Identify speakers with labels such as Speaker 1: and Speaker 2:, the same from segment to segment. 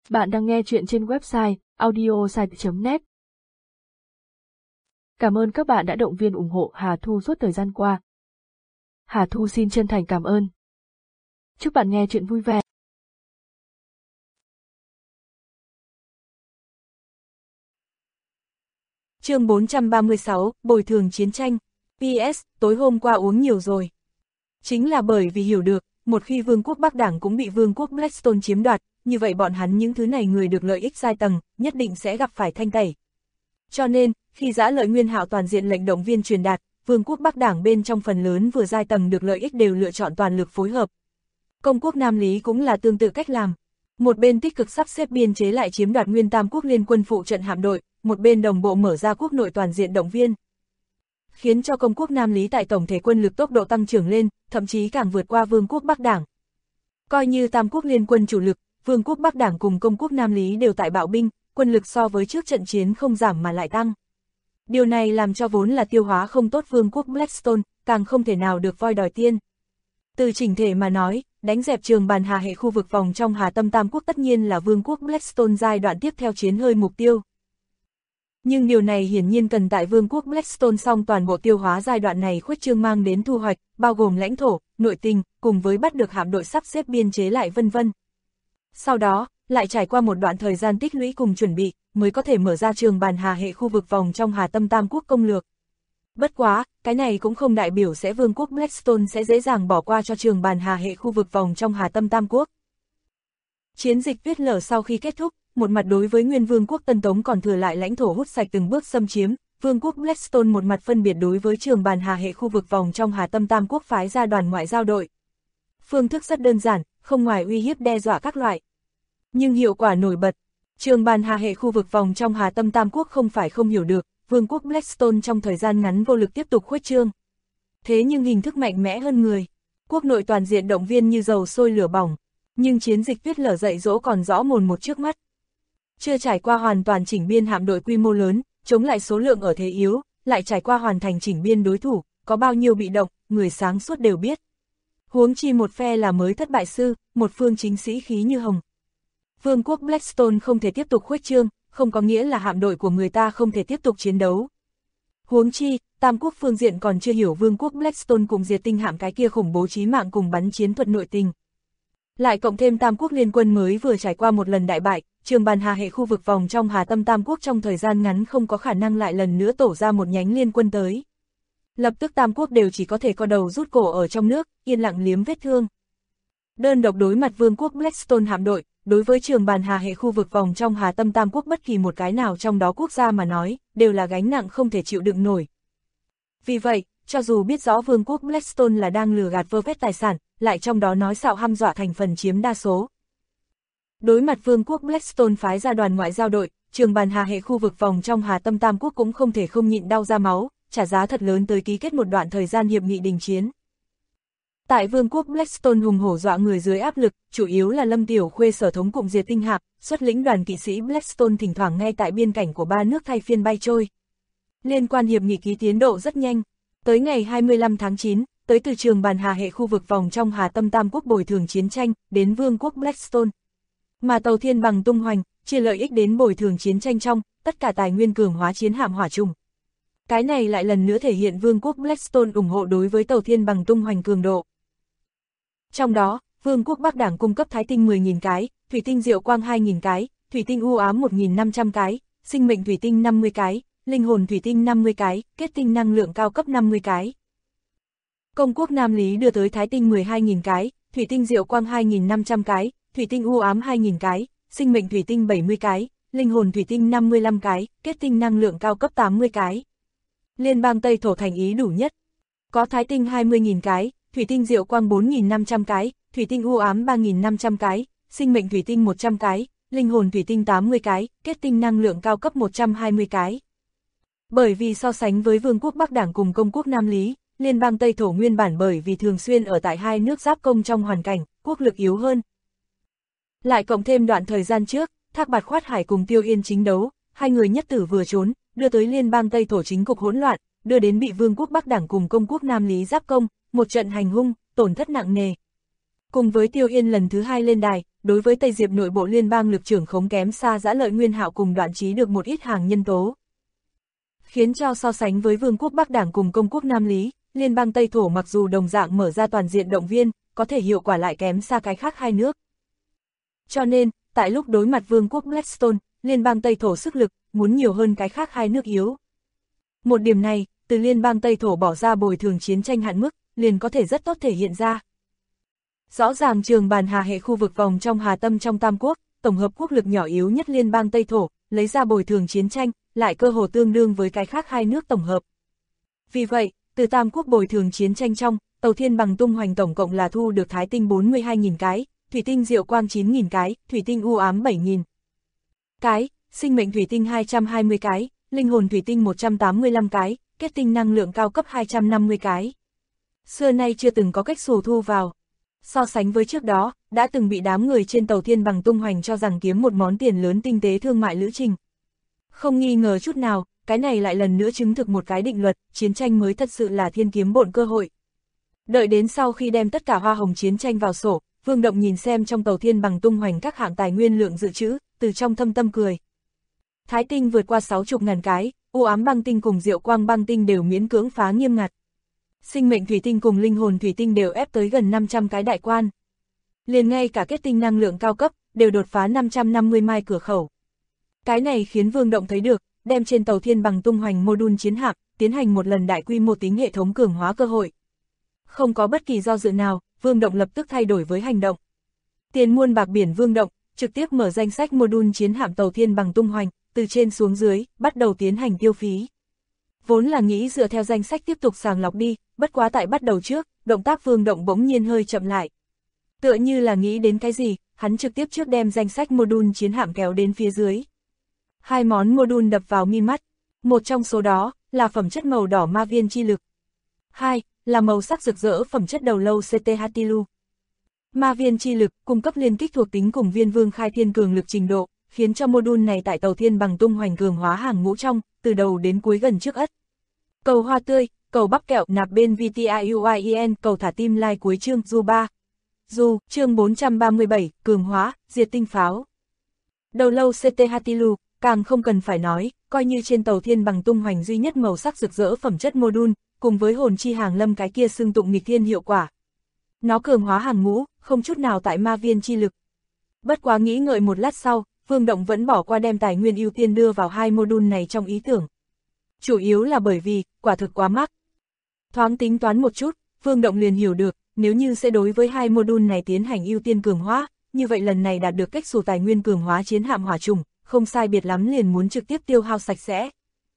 Speaker 1: Bạn đang nghe chuyện trên website audiosite.net. Cảm ơn các bạn đã động viên ủng hộ Hà Thu suốt thời gian qua. Hà Thu xin chân thành cảm ơn. Chúc bạn nghe chuyện vui vẻ.
Speaker 2: Chương 436, Bồi thường chiến tranh. PS, tối hôm qua uống nhiều rồi. Chính là bởi vì hiểu được, một khi Vương quốc Bắc Đảng cũng bị Vương quốc Blackstone chiếm đoạt, như vậy bọn hắn những thứ này người được lợi ích giai tầng, nhất định sẽ gặp phải thanh tẩy. Cho nên, khi Dã Lợi Nguyên Hạo toàn diện lệnh động viên truyền đạt, Vương quốc Bắc Đảng bên trong phần lớn vừa giai tầng được lợi ích đều lựa chọn toàn lực phối hợp. Công quốc Nam Lý cũng là tương tự cách làm. Một bên tích cực sắp xếp biên chế lại chiếm đoạt Nguyên Tam quốc liên quân phụ trận hạm đội, một bên đồng bộ mở ra quốc nội toàn diện động viên, khiến cho công quốc Nam Lý tại tổng thể quân lực tốc độ tăng trưởng lên, thậm chí càng vượt qua Vương quốc Bắc Đảng. Coi như Tam quốc liên quân chủ lực, Vương quốc Bắc Đảng cùng công quốc Nam Lý đều tại bạo binh, quân lực so với trước trận chiến không giảm mà lại tăng. Điều này làm cho vốn là tiêu hóa không tốt Vương quốc Blackstone, càng không thể nào được voi đòi tiên. Từ chỉnh thể mà nói, đánh dẹp Trường Bàn Hà hệ khu vực vòng trong Hà Tâm Tam quốc tất nhiên là Vương quốc Blackstone giai đoạn tiếp theo chiến hơi mục tiêu. Nhưng điều này hiển nhiên cần tại Vương quốc Blackstone xong toàn bộ tiêu hóa giai đoạn này khuếch trương mang đến thu hoạch, bao gồm lãnh thổ, nội tình, cùng với bắt được hạm đội sắp xếp biên chế lại vân vân. Sau đó, lại trải qua một đoạn thời gian tích lũy cùng chuẩn bị, mới có thể mở ra Trường Bàn Hà hệ khu vực vòng trong Hà Tâm Tam quốc công lược. Bất quá, cái này cũng không đại biểu sẽ Vương quốc Blackstone sẽ dễ dàng bỏ qua cho Trường Bàn Hà hệ khu vực vòng trong Hà Tâm Tam quốc. Chiến dịch Tuyết Lở sau khi kết thúc, một mặt đối với Nguyên Vương quốc Tân Tống còn thừa lại lãnh thổ hút sạch từng bước xâm chiếm, Vương quốc Blackstone một mặt phân biệt đối với Trường Bàn Hà hệ khu vực vòng trong Hà Tâm Tam quốc phái ra đoàn ngoại giao đội. Phương thức rất đơn giản, không ngoài uy hiếp đe dọa các loại. Nhưng hiệu quả nổi bật, Trường Bàn Hà hệ khu vực vòng trong Hà Tâm Tam quốc không phải không hiểu được, Vương quốc Blackstone trong thời gian ngắn vô lực tiếp tục khuếch trương. Thế nhưng hình thức mạnh mẽ hơn người, quốc nội toàn diện động viên như dầu sôi lửa bỏng, nhưng chiến dịch Tuyết Lở dạy dỗ còn rõ mồn một trước mắt. Chưa trải qua hoàn toàn chỉnh biên hạm đội quy mô lớn, chống lại số lượng ở thế yếu, lại trải qua hoàn thành chỉnh biên đối thủ, có bao nhiêu bị động, người sáng suốt đều biết. Huống chi một phe là mới thất bại sư, một phương chính sĩ khí như hồng. Vương quốc Blackstone không thể tiếp tục khuếch trương, không có nghĩa là hạm đội của người ta không thể tiếp tục chiến đấu. Huống chi, Tam quốc phương diện còn chưa hiểu Vương quốc Blackstone cùng diệt tinh hạm cái kia khủng bố chí mạng cùng bắn chiến thuật nội tình. Lại cộng thêm Tam quốc liên quân mới vừa trải qua một lần đại bại, Trường Bàn Hà hệ khu vực vòng trong Hà Tâm Tam quốc trong thời gian ngắn không có khả năng lại lần nữa tổ ra một nhánh liên quân tới. Lập tức Tam quốc đều chỉ có thể co đầu rút cổ ở trong nước, yên lặng liếm vết thương. Đơn độc đối mặt Vương quốc Blackstone hạm đội, đối với Trường Bàn Hà hệ khu vực vòng trong Hà Tâm Tam quốc bất kỳ một cái nào trong đó quốc gia mà nói, đều là gánh nặng không thể chịu đựng nổi. Vì vậy, cho dù biết rõ Vương quốc Blackstone là đang lừa gạt vơ vét tài sản, lại trong đó nói xạo hăm dọa thành phần chiếm đa số. Đối mặt Vương quốc Blackstone phái ra đoàn ngoại giao đội, Trường Bàn Hà hệ khu vực vòng trong Hà Tâm Tam quốc cũng không thể không nhịn đau ra máu, trả giá thật lớn tới ký kết một đoạn thời gian hiệp nghị đình chiến. Tại Vương quốc Blackstone hùng hổ dọa người dưới áp lực, chủ yếu là Lâm Tiểu Khuê sở thống cụm diệt tinh hạm, xuất lĩnh đoàn kỵ sĩ Blackstone thỉnh thoảng ngay tại biên cảnh của ba nước thay phiên bay trôi. Liên quan hiệp nghị ký tiến độ rất nhanh, tới ngày 25 tháng 9, tới từ Trường Bàn Hà hệ khu vực vòng trong Hà Tâm Tam quốc bồi thường chiến tranh, đến Vương quốc Blackstone. Mà tàu Thiên Bằng tung hoành, chia lợi ích đến bồi thường chiến tranh trong, tất cả tài nguyên cường hóa chiến hạm hỏa trùng. Cái này lại lần nữa thể hiện Vương quốc Blackstone ủng hộ đối với tàu Thiên Bằng tung hoành cường độ. Trong đó, Vương quốc Bắc Đảng cung cấp Thái tinh 10.000 cái, Thủy tinh Diệu Quang 2.000 cái, Thủy tinh U Ám 1.500 cái, Sinh mệnh Thủy tinh 50 cái, Linh hồn Thủy tinh 50 cái, Kết tinh năng lượng cao cấp 50 cái. Công quốc Nam Lý đưa tới Thái tinh 12.000 cái, Thủy tinh Diệu Quang 2.500 cái, Thủy tinh U Ám 2.000 cái, Sinh mệnh Thủy tinh 70 cái, Linh hồn Thủy tinh 55 cái, Kết tinh năng lượng cao cấp 80 cái. Liên bang Tây Thổ thành ý đủ nhất. Có Thái tinh 20.000 cái, Thủy tinh Diệu Quang 4.500 cái, Thủy tinh U Ám 3.500 cái, Sinh mệnh Thủy tinh 100 cái, Linh hồn Thủy tinh 80 cái, Kết tinh năng lượng cao cấp 120 cái. Bởi vì so sánh với Vương quốc Bắc Đảng cùng công quốc Nam Lý, Liên bang Tây Thổ nguyên bản bởi vì thường xuyên ở tại hai nước giáp công trong hoàn cảnh, quốc lực yếu hơn. Lại cộng thêm đoạn thời gian trước, Thác Bạt Khoát Hải cùng Tiêu Yên chính đấu, hai người nhất tử vừa trốn, đưa tới Liên bang Tây Thổ chính cục hỗn loạn, đưa đến bị Vương quốc Bắc Đảng cùng công quốc Nam Lý giáp công, một trận hành hung, tổn thất nặng nề. Cùng với Tiêu Yên lần thứ hai lên đài, đối với Tây Diệp nội bộ liên bang lực trưởng khống kém xa Dã Lợi Nguyên Hạo cùng Đoạn Chí được một ít hàng nhân tố. Khiến cho so sánh với Vương quốc Bắc Đảng cùng Công quốc Nam Lý, liên bang Tây Thổ mặc dù đồng dạng mở ra toàn diện động viên, có thể hiệu quả lại kém xa cái khác hai nước. Cho nên, tại lúc đối mặt Vương quốc Blackstone, liên bang Tây Thổ sức lực, muốn nhiều hơn cái khác hai nước yếu. Một điểm này, từ liên bang Tây Thổ bỏ ra bồi thường chiến tranh hạn mức, liền có thể rất tốt thể hiện ra. Rõ ràng trường bàn Hà hệ khu vực vòng trong Hà Tâm trong Tam Quốc, tổng hợp quốc lực nhỏ yếu nhất liên bang Tây Thổ, lấy ra bồi thường chiến tranh, lại cơ hồ tương đương với cái khác hai nước tổng hợp. Vì vậy, từ Tam Quốc bồi thường chiến tranh trong, tàu Thiên Bằng tung hoành tổng cộng là thu được Thái tinh 42.000 cái, Thủy tinh Diệu Quang 9.000 cái, Thủy tinh U Ám 7.000 cái, Sinh mệnh Thủy tinh 220 cái, Linh hồn Thủy tinh 185 cái, Kết tinh năng lượng cao cấp 250 cái. Xưa nay chưa từng có cách xù thu vào. So sánh với trước đó, đã từng bị đám người trên tàu Thiên Bằng tung hoành cho rằng kiếm một món tiền lớn tinh tế thương mại lữ trình. Không nghi ngờ chút nào, cái này lại lần nữa chứng thực một cái định luật, chiến tranh mới thật sự là thiên kiếm bộn cơ hội. Đợi đến sau khi đem tất cả hoa hồng chiến tranh vào sổ, Vương Động nhìn xem trong tàu Thiên Bằng tung hoành các hạng tài nguyên lượng dự trữ, từ trong thâm tâm cười. Thái tinh vượt qua 60.000 cái, U Ám băng tinh cùng Diệu Quang băng tinh đều miễn cưỡng phá nghiêm ngặt. Sinh mệnh thủy tinh cùng linh hồn thủy tinh đều ép tới gần 500 cái đại quan. Liền ngay cả kết tinh năng lượng cao cấp, đều đột phá 550 mai cửa khẩu. Cái này khiến Vương Động thấy được, đem trên tàu Thiên Bằng tung hoành mô-đun chiến hạm, tiến hành một lần đại quy mô tính hệ thống cường hóa cơ hội. Không có bất kỳ do dự nào, Vương Động lập tức thay đổi với hành động. Tiền muôn bạc biển Vương Động, trực tiếp mở danh sách mô-đun chiến hạm tàu Thiên Bằng tung hoành, từ trên xuống dưới, bắt đầu tiến hành tiêu phí. Vốn là nghĩ dựa theo danh sách tiếp tục sàng lọc đi, bất quá tại bắt đầu trước, động tác Vương Động bỗng nhiên hơi chậm lại. Tựa như là nghĩ đến cái gì, hắn trực tiếp trước đem danh sách mô-đun chiến hạm kéo đến phía dưới. Hai món mô-đun đập vào mi mắt, một trong số đó, là phẩm chất màu đỏ ma viên chi lực. Hai, là màu sắc rực rỡ phẩm chất đầu lâu CT Hatilu. Ma viên chi lực, cung cấp liên kích thuộc tính cùng viên vương khai thiên cường lực trình độ, khiến cho mô-đun này tại tàu Thiên Bằng tung hoành cường hóa hàng ngũ trong, từ đầu đến cuối gần trước ất. Cầu hoa tươi, cầu bắp kẹo nạp bên VTIUIEN, cầu thả tim like cuối chương Du 3. Du, chương 437, cường hóa, diệt tinh pháo. Đầu lâu CT Hatilu, càng không cần phải nói, coi như trên tàu Thiên Bằng tung hoành duy nhất màu sắc rực rỡ phẩm chất mô-đun, cùng với hồn chi hàng lâm cái kia xưng tụng nghịch thiên hiệu quả. Nó cường hóa hàng ngũ, không chút nào tại ma viên chi lực. Bất quá nghĩ ngợi một lát sau, Vương Động vẫn bỏ qua đem tài nguyên ưu tiên đưa vào hai mô-đun này trong ý tưởng. Chủ yếu là bởi vì, quả thực quá mắc. Thoáng tính toán một chút, Vương Động liền hiểu được, nếu như sẽ đối với hai mô-đun này tiến hành ưu tiên cường hóa, như vậy lần này đạt được cách xù tài nguyên cường hóa chiến hạm hỏa trùng, không sai biệt lắm liền muốn trực tiếp tiêu hao sạch sẽ.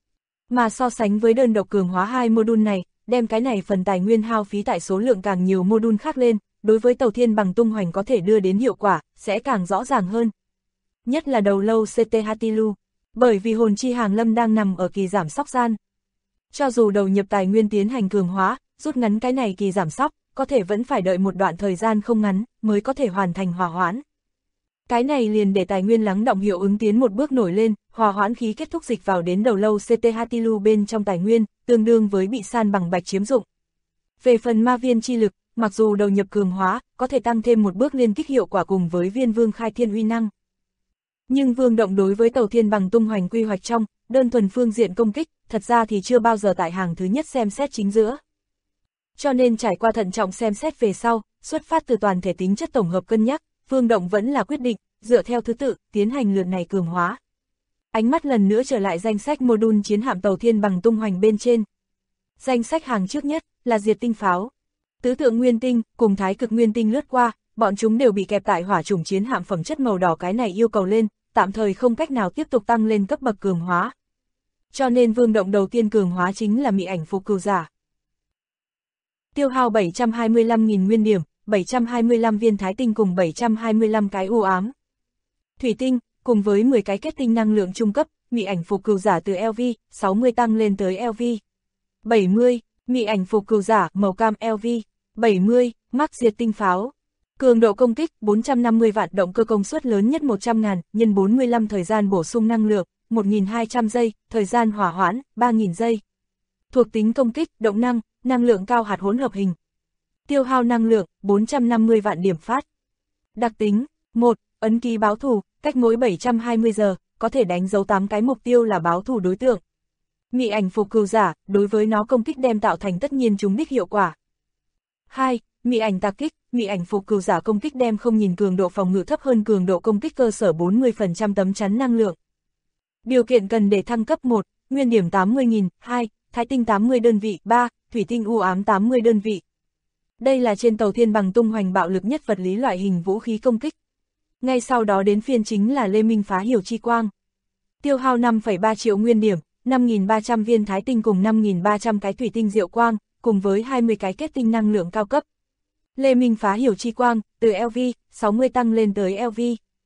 Speaker 2: Mà so sánh với đơn độc cường hóa hai mô-đun này, đem cái này phần tài nguyên hao phí tại số lượng càng nhiều mô-đun khác lên, đối với tàu Thiên Bằng tung hoành có thể đưa đến hiệu quả, sẽ càng rõ ràng hơn. Nhất là đầu lâu CT Hatilu, bởi vì hồn chi hàng lâm đang nằm ở kỳ giảm sóc gian. Cho dù đầu nhập tài nguyên tiến hành cường hóa, rút ngắn cái này kỳ giảm sóc, có thể vẫn phải đợi một đoạn thời gian không ngắn, mới có thể hoàn thành hòa hoãn. Cái này liền để tài nguyên lắng động hiệu ứng tiến một bước nổi lên, hòa hoãn khí kết thúc dịch vào đến đầu lâu CT Hatilu bên trong tài nguyên, tương đương với bị san bằng bạch chiếm dụng. Về phần ma viên chi lực, mặc dù đầu nhập cường hóa, có thể tăng thêm một bước liên kích hiệu quả cùng với viên vương khai thiên uy năng. Nhưng Vương Động đối với tàu Thiên Bằng tung hoành quy hoạch trong, đơn thuần phương diện công kích, thật ra thì chưa bao giờ tại hàng thứ nhất xem xét chính giữa. Cho nên trải qua thận trọng xem xét về sau, xuất phát từ toàn thể tính chất tổng hợp cân nhắc, Vương Động vẫn là quyết định, dựa theo thứ tự, tiến hành lượt này cường hóa. Ánh mắt lần nữa trở lại danh sách mô-đun chiến hạm tàu Thiên Bằng tung hoành bên trên. Danh sách hàng trước nhất, là diệt tinh pháo. Tứ tượng nguyên tinh, cùng thái cực nguyên tinh lướt qua, bọn chúng đều bị kẹp tại hỏa chủng chiến hạm phẩm chất màu đỏ cái này yêu cầu lên, tạm thời không cách nào tiếp tục tăng lên cấp bậc cường hóa. Cho nên Vương Động đầu tiên cường hóa chính là mị ảnh phục cừu giả. Tiêu hao 725.000 nguyên điểm, 725 viên thái tinh cùng 725 cái u ám. Thủy tinh, cùng với 10 cái kết tinh năng lượng trung cấp, mị ảnh phục cừu giả từ LV, 60 tăng lên tới LV. 70, mị ảnh phục cừu giả, màu cam LV. 70, mắc diệt tinh pháo. Cường độ công kích, 450 vạn động cơ công suất lớn nhất 100.000, nhân 45 thời gian bổ sung năng lượng, 1.200 giây, thời gian hỏa hoãn, 3.000 giây. Thuộc tính công kích, động năng, năng lượng cao hạt hỗn hợp hình. Tiêu hao năng lượng, 450 vạn điểm phát. Đặc tính, 1. Ấn ký báo thù, cách mỗi 720 giờ, có thể đánh dấu 8 cái mục tiêu là báo thù đối tượng. Mị ảnh phục cừu giả, đối với nó công kích đem tạo thành tất nhiên trúng đích hiệu quả. 2. Mị ảnh tạc kích, mị ảnh phục cừu giả công kích đem không nhìn cường độ phòng ngự thấp hơn cường độ công kích cơ sở 40% tấm chắn năng lượng. Điều kiện cần để thăng cấp 1, nguyên điểm 80.000, 2, thái tinh 80 đơn vị, 3, thủy tinh u ám 80 đơn vị. Đây là trên tàu thiên bằng tung hoành bạo lực nhất vật lý loại hình vũ khí công kích. Ngay sau đó đến phiên chính là Lê Minh phá hiểu chi quang. Tiêu hao 5,3 triệu nguyên điểm, 5.300 viên thái tinh cùng 5.300 cái thủy tinh diệu quang, cùng với 20 cái kết tinh năng lượng cao cấp. Lê Minh phá hiểu chi quang, từ LV 60 tăng lên tới LV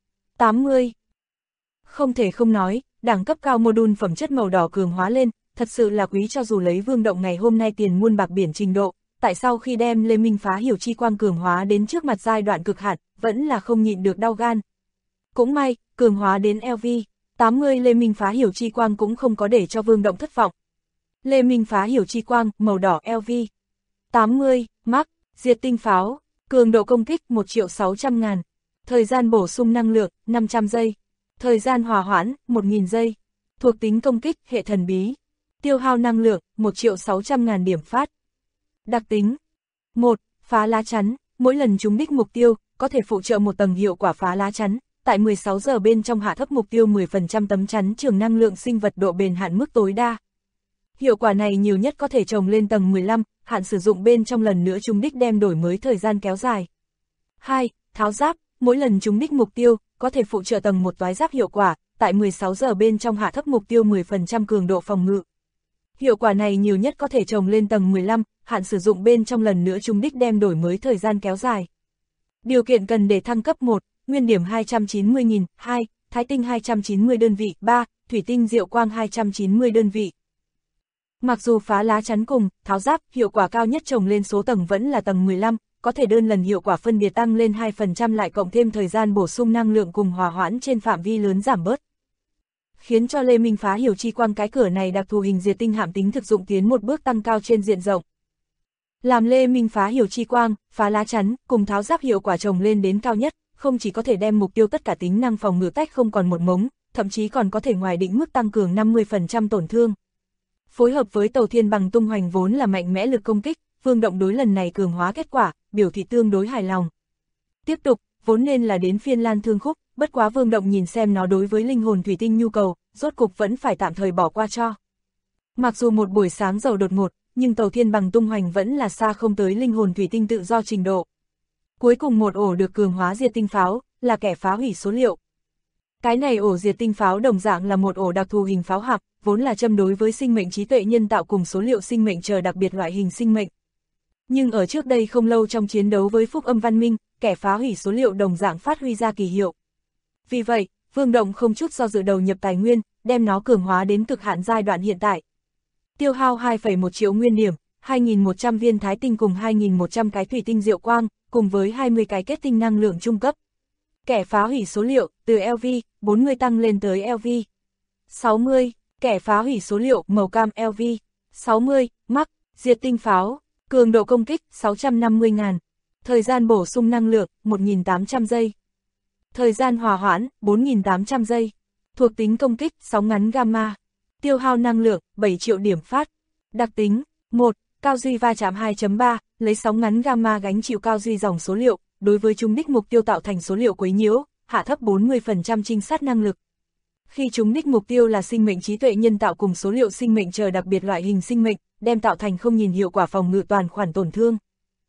Speaker 2: 80. Không thể không nói, đẳng cấp cao module phẩm chất màu đỏ cường hóa lên, thật sự là quý cho dù lấy Vương Động ngày hôm nay tiền muôn bạc biển trình độ, tại sao khi đem Lê Minh phá hiểu chi quang cường hóa đến trước mặt giai đoạn cực hạn, vẫn là không nhịn được đau gan. Cũng may, cường hóa đến LV 80 Lê Minh phá hiểu chi quang cũng không có để cho Vương Động thất vọng. Lê Minh phá hiểu chi quang, màu đỏ LV 80, Max, diệt tinh pháo, cường độ công kích 1.600.000, thời gian bổ sung năng lượng 500 giây, thời gian hòa hoãn 1.000 giây, thuộc tính công kích hệ thần bí, tiêu hao năng lượng 1.600.000 điểm phát. Đặc tính 1. Phá lá chắn, mỗi lần trúng đích mục tiêu, có thể phụ trợ một tầng hiệu quả phá lá chắn, tại 16 giờ bên trong hạ thấp mục tiêu 10% tấm chắn trường năng lượng sinh vật độ bền hạn mức tối đa. Hiệu quả này nhiều nhất có thể trồng lên tầng 15, hạn sử dụng bên trong lần nữa trúng đích đem đổi mới thời gian kéo dài. 2. Tháo giáp, mỗi lần trúng đích mục tiêu, có thể phụ trợ tầng 1 toái giáp hiệu quả, tại 16 giờ bên trong hạ thấp mục tiêu 10% cường độ phòng ngự. Hiệu quả này nhiều nhất có thể trồng lên tầng 15, hạn sử dụng bên trong lần nữa trúng đích đem đổi mới thời gian kéo dài. Điều kiện cần để thăng cấp 1, nguyên điểm 290.000, 2, thái tinh 290 đơn vị, 3, thủy tinh diệu quang 290 đơn vị. Mặc dù phá lá chắn cùng, tháo giáp, hiệu quả cao nhất trồng lên số tầng vẫn là tầng 15, có thể đơn lần hiệu quả phân biệt tăng lên 2% lại cộng thêm thời gian bổ sung năng lượng cùng hòa hoãn trên phạm vi lớn giảm bớt. Khiến cho Lê Minh phá hiểu chi quang cái cửa này đặc thù hình diệt tinh hạm tính thực dụng tiến một bước tăng cao trên diện rộng. Làm Lê Minh phá hiểu chi quang, phá lá chắn, cùng tháo giáp hiệu quả trồng lên đến cao nhất, không chỉ có thể đem mục tiêu tất cả tính năng phòng ngự tách không còn một mống, thậm chí còn có thể ngoài định mức tăng cường 50% tổn thương. Phối hợp với tàu thiên bằng tung hoành vốn là mạnh mẽ lực công kích, Vương Động đối lần này cường hóa kết quả, biểu thị tương đối hài lòng. Tiếp tục, vốn nên là đến phiên Lan Thương Khúc, bất quá Vương Động nhìn xem nó đối với linh hồn thủy tinh nhu cầu, rốt cục vẫn phải tạm thời bỏ qua cho. Mặc dù một buổi sáng giàu đột ngột, nhưng tàu thiên bằng tung hoành vẫn là xa không tới linh hồn thủy tinh tự do trình độ. Cuối cùng một ổ được cường hóa diệt tinh pháo, là kẻ phá hủy số liệu. Cái này ổ diệt tinh pháo đồng dạng là một ổ đặc thù hình pháo hạp, vốn là châm đối với sinh mệnh trí tuệ nhân tạo cùng số liệu sinh mệnh chờ đặc biệt loại hình sinh mệnh. Nhưng ở trước đây không lâu trong chiến đấu với Phúc Âm Văn Minh, kẻ phá hủy số liệu đồng dạng phát huy ra kỳ hiệu. Vì vậy, Vương Động không chút do dự đầu nhập tài nguyên, đem nó cường hóa đến cực hạn giai đoạn hiện tại. Tiêu hao 2,1 triệu nguyên điểm, 2.100 viên thái tinh cùng 2.100 cái thủy tinh diệu quang, cùng với 20 cái kết tinh năng lượng trung cấp. Kẻ phá hủy số liệu, từ LV 40 tăng lên tới LV 60, kẻ phá hủy số liệu màu cam LV 60, Max, diệt tinh pháo, cường độ công kích 650.000, thời gian bổ sung năng lượng 1.800 giây, thời gian hòa hoãn 4.800 giây, thuộc tính công kích sóng ngắn gamma, tiêu hao năng lượng 7 triệu điểm phát. Đặc tính 1. Cao duy va chạm 2.3, lấy sóng ngắn gamma gánh chịu cao duy dòng số liệu, đối với trúng đích mục tiêu tạo thành số liệu quấy nhiễu, hạ thấp 40% trinh sát năng lực. Khi trúng đích mục tiêu là sinh mệnh trí tuệ nhân tạo cùng số liệu sinh mệnh chờ đặc biệt loại hình sinh mệnh, đem tạo thành không nhìn hiệu quả phòng ngự toàn khoản tổn thương.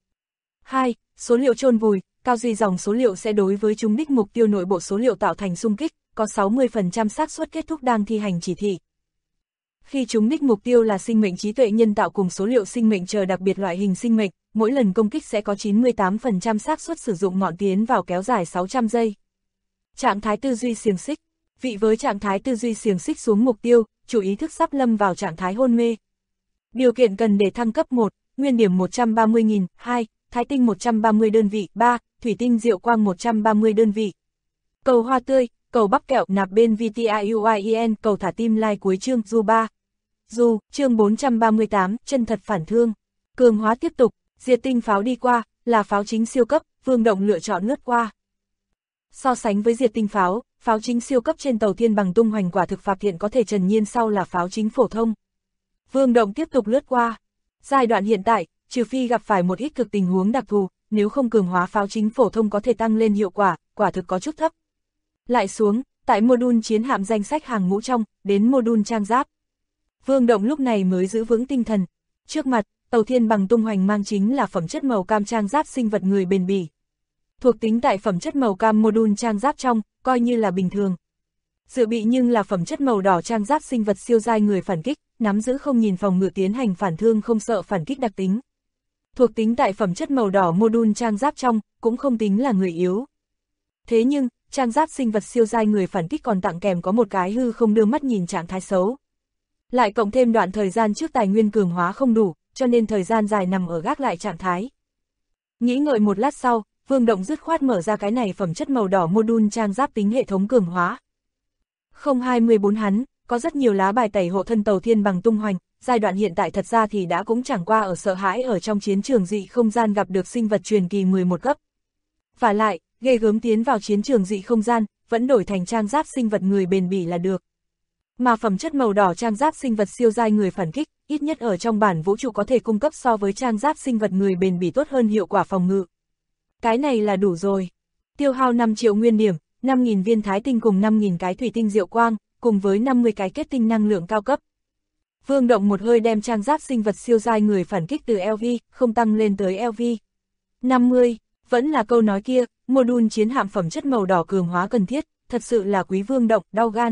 Speaker 2: 2. Số liệu chôn vùi, cao duy dòng số liệu sẽ đối với trúng đích mục tiêu nội bộ số liệu tạo thành xung kích, có 60% xác suất kết thúc đang thi hành chỉ thị. Khi trúng đích mục tiêu là sinh mệnh trí tuệ nhân tạo cùng số liệu sinh mệnh chờ đặc biệt loại hình sinh mệnh, mỗi lần công kích sẽ có 98% xác suất sử dụng ngọn tiến vào kéo dài 600 giây. Trạng thái tư duy xiềng xích. Vị với trạng thái tư duy xiềng xích xuống mục tiêu, chủ ý thức sắp lâm vào trạng thái hôn mê. Điều kiện cần để thăng cấp 1, nguyên điểm 130.000, 2, thái tinh 130 đơn vị, 3, thủy tinh diệu quang 130 đơn vị. Cầu hoa tươi, cầu bắp kẹo nạp bên VTIUIEN, cầu thả tim like cuối chương du 3. Du, chương 438, chân thật phản thương. Cường hóa tiếp tục, diệt tinh pháo đi qua, là pháo chính siêu cấp, Vương Động lựa chọn lướt qua. So sánh với diệt tinh pháo, pháo chính siêu cấp trên tàu thiên bằng tung hoành quả thực phạt thiện có thể trần nhiên sau là pháo chính phổ thông. Vương Động tiếp tục lướt qua. Giai đoạn hiện tại, trừ phi gặp phải một ít cực tình huống đặc thù, nếu không cường hóa pháo chính phổ thông có thể tăng lên hiệu quả, quả thực có chút thấp. Lại xuống, tại module chiến hạm danh sách hàng ngũ trong, đến module trang giáp. Vương Động lúc này mới giữ vững tinh thần. Trước mặt, tàu thiên bằng tung hoành mang chính là phẩm chất màu cam trang giáp sinh vật người bền bỉ. Thuộc tính tại phẩm chất màu cam module trang giáp trong, coi như là bình thường. Dự bị nhưng là phẩm chất màu đỏ trang giáp sinh vật siêu giai người phản kích, nắm giữ không nhìn phòng ngự tiến hành phản thương không sợ phản kích đặc tính. Thuộc tính tại phẩm chất màu đỏ module trang giáp trong, cũng không tính là người yếu. Thế nhưng, trang giáp sinh vật siêu giai người phản kích còn tặng kèm có một cái hư không đưa mắt nhìn trạng thái xấu. Lại cộng thêm đoạn thời gian trước tài nguyên cường hóa không đủ, cho nên thời gian dài nằm ở gác lại trạng thái. Nghĩ ngợi một lát sau, Vương Động dứt khoát mở ra cái này phẩm chất màu đỏ module trang giáp tính hệ thống cường hóa. 024 hắn, có rất nhiều lá bài tẩy hộ thân tàu thiên bằng tung hoành, giai đoạn hiện tại thật ra thì đã cũng chẳng qua ở sợ hãi ở trong chiến trường dị không gian gặp được sinh vật truyền kỳ 11 cấp. Và lại, ghê gớm tiến vào chiến trường dị không gian, vẫn đổi thành trang giáp sinh vật người bền bỉ là được. Mà phẩm chất màu đỏ trang giáp sinh vật siêu giai người phản kích, ít nhất ở trong bản vũ trụ có thể cung cấp so với trang giáp sinh vật người bền bỉ tốt hơn hiệu quả phòng ngự. Cái này là đủ rồi. Tiêu hao 5 triệu nguyên điểm, 5.000 viên thái tinh cùng 5.000 cái thủy tinh diệu quang, cùng với 50 cái kết tinh năng lượng cao cấp. Vương Động một hơi đem trang giáp sinh vật siêu giai người phản kích từ LV, không tăng lên tới LV 50, vẫn là câu nói kia, module chiến hạm phẩm chất màu đỏ cường hóa cần thiết, thật sự là quý Vương Động, đau gan.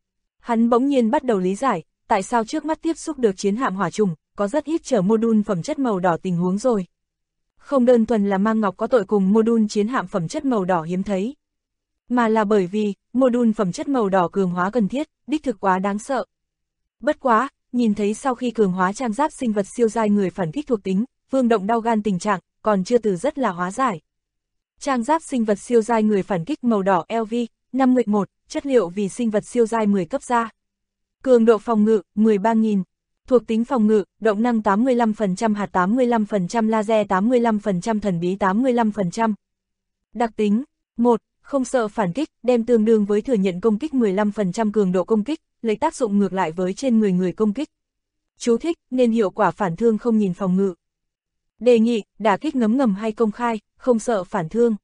Speaker 2: Hắn bỗng nhiên bắt đầu lý giải, tại sao trước mắt tiếp xúc được chiến hạm hỏa trùng, có rất ít chở module phẩm chất màu đỏ tình huống rồi. Không đơn thuần là mang ngọc có tội cùng module chiến hạm phẩm chất màu đỏ hiếm thấy, mà là bởi vì, module phẩm chất màu đỏ cường hóa cần thiết, đích thực quá đáng sợ. Bất quá, nhìn thấy sau khi cường hóa trang giáp sinh vật siêu giai người phản kích thuộc tính, Vương Động đau gan tình trạng, còn chưa từ rất là hóa giải. Trang giáp sinh vật siêu giai người phản kích màu đỏ LV 51, chất liệu vì sinh vật siêu giai 10 cấp ra. Cường độ phòng ngự 13.000, thuộc tính phòng ngự, động năng 85%, hạt 85%, laser 85%, thần bí 85%. Đặc tính 1. Không sợ phản kích, đem tương đương với thừa nhận công kích 15% cường độ công kích, lấy tác dụng ngược lại với trên người công kích. Chú thích, nên hiệu quả phản thương không nhìn phòng ngự. Đề nghị, đả kích ngấm ngầm hay công khai, không sợ phản thương.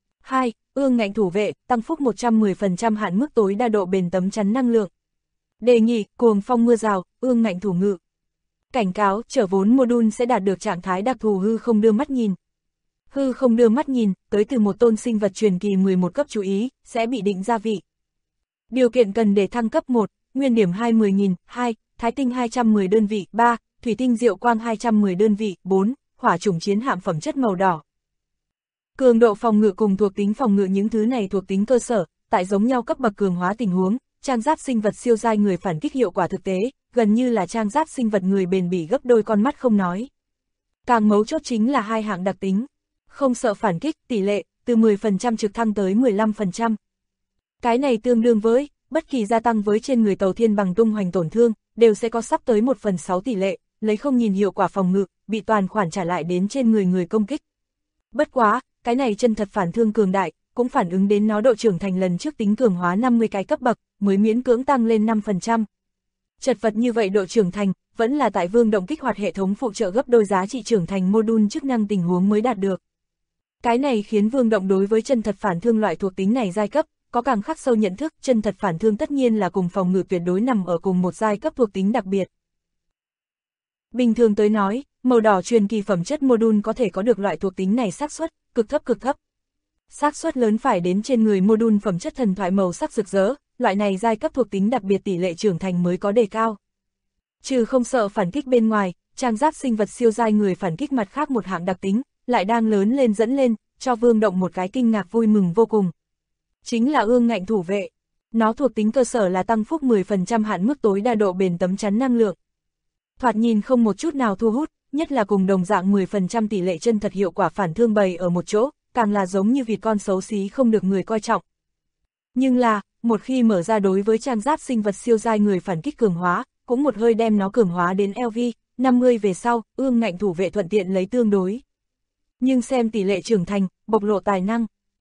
Speaker 2: 2. Ương ngạnh thủ vệ, tăng phúc 110% hạn mức tối đa độ bền tấm chắn năng lượng. Đề nghị, cuồng phong mưa rào, ương ngạnh thủ ngự. Cảnh cáo, trở vốn module sẽ đạt được trạng thái đặc thù hư không đưa mắt nhìn. Hư không đưa mắt nhìn, tới từ một tôn sinh vật truyền kỳ 11 cấp chú ý, sẽ bị định gia vị. Điều kiện cần để thăng cấp 1, nguyên điểm 20.000, 2, thái tinh 210 đơn vị, 3, thủy tinh diệu quang 210 đơn vị, 4, hỏa chủng chiến hạm phẩm chất màu đỏ. Cường độ phòng ngự cùng thuộc tính phòng ngự những thứ này thuộc tính cơ sở, tại giống nhau cấp bậc cường hóa tình huống, trang giáp sinh vật siêu giai người phản kích hiệu quả thực tế, gần như là trang giáp sinh vật người bền bỉ gấp đôi con mắt không nói. Càng mấu chốt chính là hai hạng đặc tính. Không sợ phản kích, tỷ lệ, từ 10% trực thăng tới 15%. Cái này tương đương với, bất kỳ gia tăng với trên người tàu thiên bằng tung hoành tổn thương, đều sẽ có sắp tới 1/6 tỷ lệ, lấy không nhìn hiệu quả phòng ngự, bị toàn khoản trả lại đến trên người công kích. Bất quá, cái này chân thật phản thương cường đại, cũng phản ứng đến nó độ trưởng thành lần trước tính cường hóa 50 cái cấp bậc, mới miễn cưỡng tăng lên 5%. Chật vật như vậy độ trưởng thành, vẫn là tại Vương Động kích hoạt hệ thống phụ trợ gấp đôi giá trị trưởng thành module chức năng tình huống mới đạt được. Cái này khiến Vương Động đối với chân thật phản thương loại thuộc tính này giai cấp, có càng khắc sâu nhận thức, chân thật phản thương tất nhiên là cùng phòng ngự tuyệt đối nằm ở cùng một giai cấp thuộc tính đặc biệt. Bình thường tới nói, màu đỏ truyền kỳ phẩm chất module có thể có được loại thuộc tính này xác suất cực thấp. Xác suất lớn phải đến trên người module phẩm chất thần thoại màu sắc rực rỡ, loại này giai cấp thuộc tính đặc biệt tỷ lệ trưởng thành mới có đề cao. Trừ không sợ phản kích bên ngoài, trang giáp sinh vật siêu giai người phản kích mặt khác một hạng đặc tính, lại đang lớn lên dẫn lên, cho Vương Động một cái kinh ngạc vui mừng vô cùng. Chính là ương ngạnh thủ vệ. Nó thuộc tính cơ sở là tăng phúc 10% hạn mức tối đa độ bền tấm chắn năng lượng. Thoạt nhìn không một chút nào thu hút, nhất là cùng đồng dạng 10% tỷ lệ chân thật hiệu quả phản thương bày ở một chỗ, càng là giống như vịt con xấu xí không được người coi trọng. Nhưng là, một khi mở ra đối với trang giáp sinh vật siêu giai người phản kích cường hóa, cũng một hơi đem nó cường hóa đến LV 50 về sau, ương ngạnh thủ vệ thuận tiện lấy tương đối. Nhưng xem tỷ lệ trưởng thành, bộc lộ tài năng,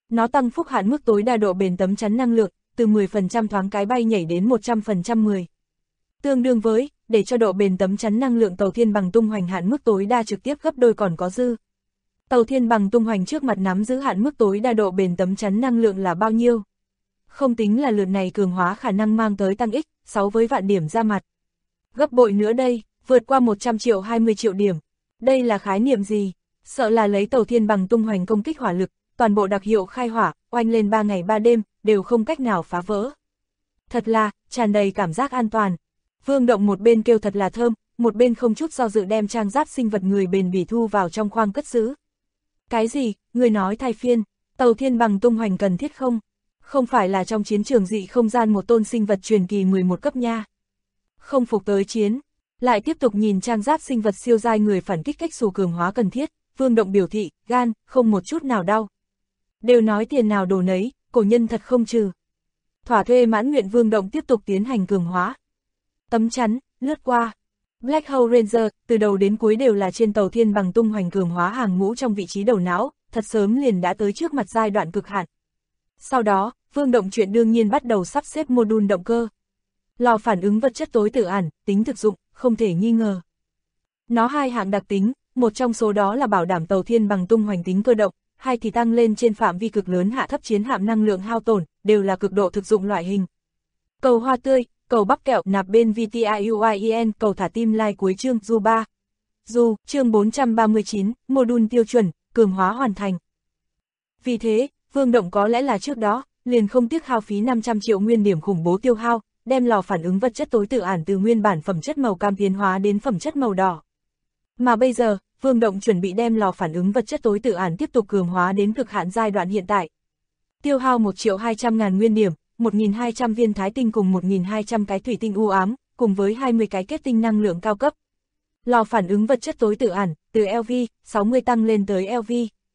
Speaker 2: Nó tăng phúc hạn mức tối đa độ bền tấm chắn năng lượng, từ 10% thoáng cái bay nhảy đến 100% 10. Tương đương với, để cho độ bền tấm chắn năng lượng tàu thiên bằng tung hoành hạn mức tối đa trực tiếp gấp đôi còn có dư. Tàu thiên bằng tung hoành trước mặt nắm giữ hạn mức tối đa độ bền tấm chắn năng lượng là bao nhiêu? Không tính là lượt này cường hóa khả năng mang tới tăng x, 6 với vạn điểm ra mặt. Gấp bội nữa đây, vượt qua 100 triệu 20 triệu điểm. Đây là khái niệm gì? Sợ là lấy tàu thiên bằng tung hoành công kích hỏa lực, toàn bộ đặc hiệu khai hỏa, oanh lên 3 ngày 3 đêm, đều không cách nào phá vỡ. Thật là, tràn đầy cảm giác an toàn. Vương Động một bên kêu thật là thơm, một bên không chút do dự đem trang giáp sinh vật người bền bỉ thu vào trong khoang cất giữ. Cái gì, người nói thay phiên, tàu thiên bằng tung hoành cần thiết không? Không phải là trong chiến trường dị không gian một tôn sinh vật truyền kỳ 11 cấp nha. Không phục tới chiến, lại tiếp tục nhìn trang giáp sinh vật siêu giai người phản kích cách xù cường hóa cần thiết, Vương Động biểu thị, gan, không một chút nào đau. Đều nói tiền nào đồ nấy, cổ nhân thật không trừ. Thỏa thuê mãn nguyện Vương Động tiếp tục tiến hành cường hóa. Tấm chắn, lướt qua. Black Hole Ranger, từ đầu đến cuối đều là trên tàu thiên bằng tung hoành cường hóa hàng ngũ trong vị trí đầu não, thật sớm liền đã tới trước mặt giai đoạn cực hạn. Sau đó, Vương Động chuyện đương nhiên bắt đầu sắp xếp module động cơ. Lò phản ứng vật chất tối tự ản, tính thực dụng, không thể nghi ngờ. Nó hai hạng đặc tính, một trong số đó là bảo đảm tàu thiên bằng tung hoành tính cơ động, hai thì tăng lên trên phạm vi cực lớn hạ thấp chiến hạm năng lượng hao tổn, đều là cực độ thực dụng loại hình. Cầu hoa tươi, cầu bắp kẹo nạp bên VTIUIEN, cầu thả tim like cuối chương Du 3. Du, chương 439, module tiêu chuẩn, cường hóa hoàn thành. Vì thế, Vương Động có lẽ là trước đó, liền không tiếc hao phí 500 triệu nguyên điểm khủng bố tiêu hao, đem lò phản ứng vật chất tối tự ản từ nguyên bản phẩm chất màu cam tiến hóa đến phẩm chất màu đỏ. Mà bây giờ, Vương Động chuẩn bị đem lò phản ứng vật chất tối tự ản tiếp tục cường hóa đến cực hạn giai đoạn hiện tại. Tiêu hao 1.200.000 nguyên điểm, 1.200 viên thái tinh cùng 1.200 cái thủy tinh u ám, cùng với 20 cái kết tinh năng lượng cao cấp. Lò phản ứng vật chất tối tự ản, từ LV, 60 tăng lên tới LV.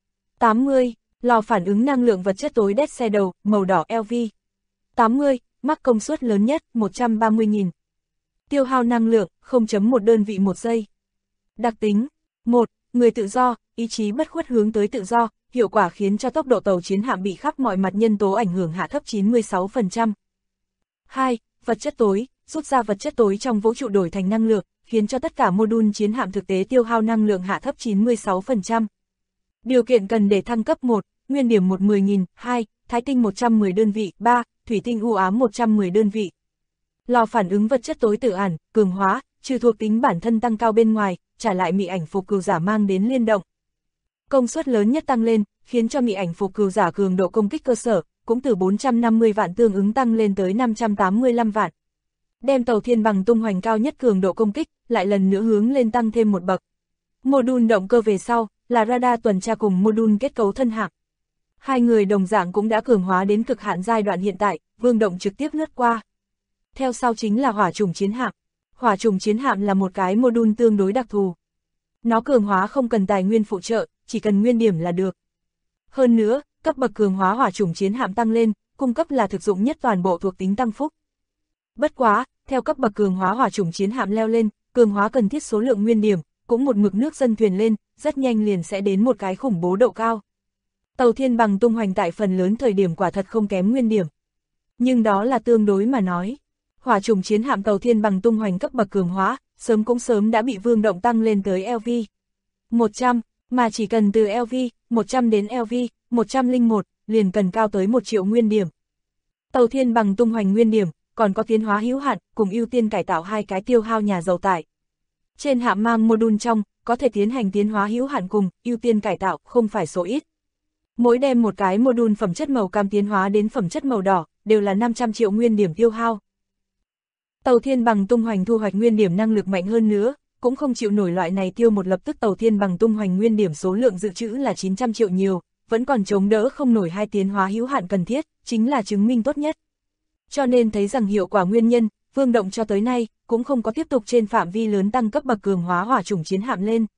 Speaker 2: 80, lò phản ứng năng lượng vật chất tối Dead Shadow, màu đỏ LV. 80, mắc công suất lớn nhất, 130.000. Tiêu hao năng lượng, 0.1 đơn vị một giây. Đặc tính, 1. Người tự do, ý chí bất khuất hướng tới tự do, hiệu quả khiến cho tốc độ tàu chiến hạm bị khắp mọi mặt nhân tố ảnh hưởng hạ thấp 96%. 2. Vật chất tối, rút ra vật chất tối trong vũ trụ đổi thành năng lượng, khiến cho tất cả module chiến hạm thực tế tiêu hao năng lượng hạ thấp 96%. Điều kiện cần để thăng cấp 1, nguyên điểm 10.000, 2, thái tinh 110 đơn vị, 3, thủy tinh u ám 110 đơn vị. Lò phản ứng vật chất tối tự ản, cường hóa, trừ thuộc tính bản thân tăng cao bên ngoài, trả lại mị ảnh phục cừu giả mang đến liên động. Công suất lớn nhất tăng lên, khiến cho mị ảnh phục cừu giả cường độ công kích cơ sở, cũng từ 450 vạn tương ứng tăng lên tới 585 vạn. Đem tàu thiên bằng tung hoành cao nhất cường độ công kích, lại lần nữa hướng lên tăng thêm một bậc. Module động cơ về sau, là radar tuần tra cùng module kết cấu thân hạm. Hai người đồng dạng cũng đã cường hóa đến cực hạn giai đoạn hiện tại, Vương Động trực tiếp lướt qua. Theo sau chính là hỏa trùng chiến hạm. Hỏa trùng chiến hạm là một cái module tương đối đặc thù. Nó cường hóa không cần tài nguyên phụ trợ, chỉ cần nguyên điểm là được. Hơn nữa, cấp bậc cường hóa hỏa trùng chiến hạm tăng lên, cung cấp là thực dụng nhất toàn bộ thuộc tính tăng phúc. Bất quá, theo cấp bậc cường hóa hỏa trùng chiến hạm leo lên, cường hóa cần thiết số lượng nguyên điểm, cũng một mực nước dân thuyền lên, rất nhanh liền sẽ đến một cái khủng bố độ cao. Tàu thiên bằng tung hoành tại phần lớn thời điểm quả thật không kém nguyên điểm. Nhưng đó là tương đối mà nói. Hỏa trùng chiến hạm tàu thiên bằng tung hoành cấp bậc cường hóa, sớm đã bị Vương Động tăng lên tới LV 100, mà chỉ cần từ LV 100 đến LV 101, liền cần cao tới 1 triệu nguyên điểm. Tàu thiên bằng tung hoành nguyên điểm, còn có tiến hóa hữu hạn, cùng ưu tiên cải tạo hai cái tiêu hao nhà giàu tải. Trên hạm mang module trong, có thể tiến hành tiến hóa hữu hạn cùng ưu tiên cải tạo, không phải số ít. Mỗi đem một cái module phẩm chất màu cam tiến hóa đến phẩm chất màu đỏ, đều là 500 triệu nguyên điểm tiêu hao. Tàu thiên bằng tung hoành thu hoạch nguyên điểm năng lực mạnh hơn nữa, cũng không chịu nổi loại này tiêu một lập tức tàu thiên bằng tung hoành nguyên điểm số lượng dự trữ là 900 triệu nhiều, vẫn còn chống đỡ không nổi hai tiến hóa hữu hạn cần thiết, chính là chứng minh tốt nhất. Cho nên thấy rằng hiệu quả nguyên nhân, Vương Động cho tới nay, cũng không có tiếp tục trên phạm vi lớn tăng cấp bậc cường hóa hỏa trùng chiến hạm lên.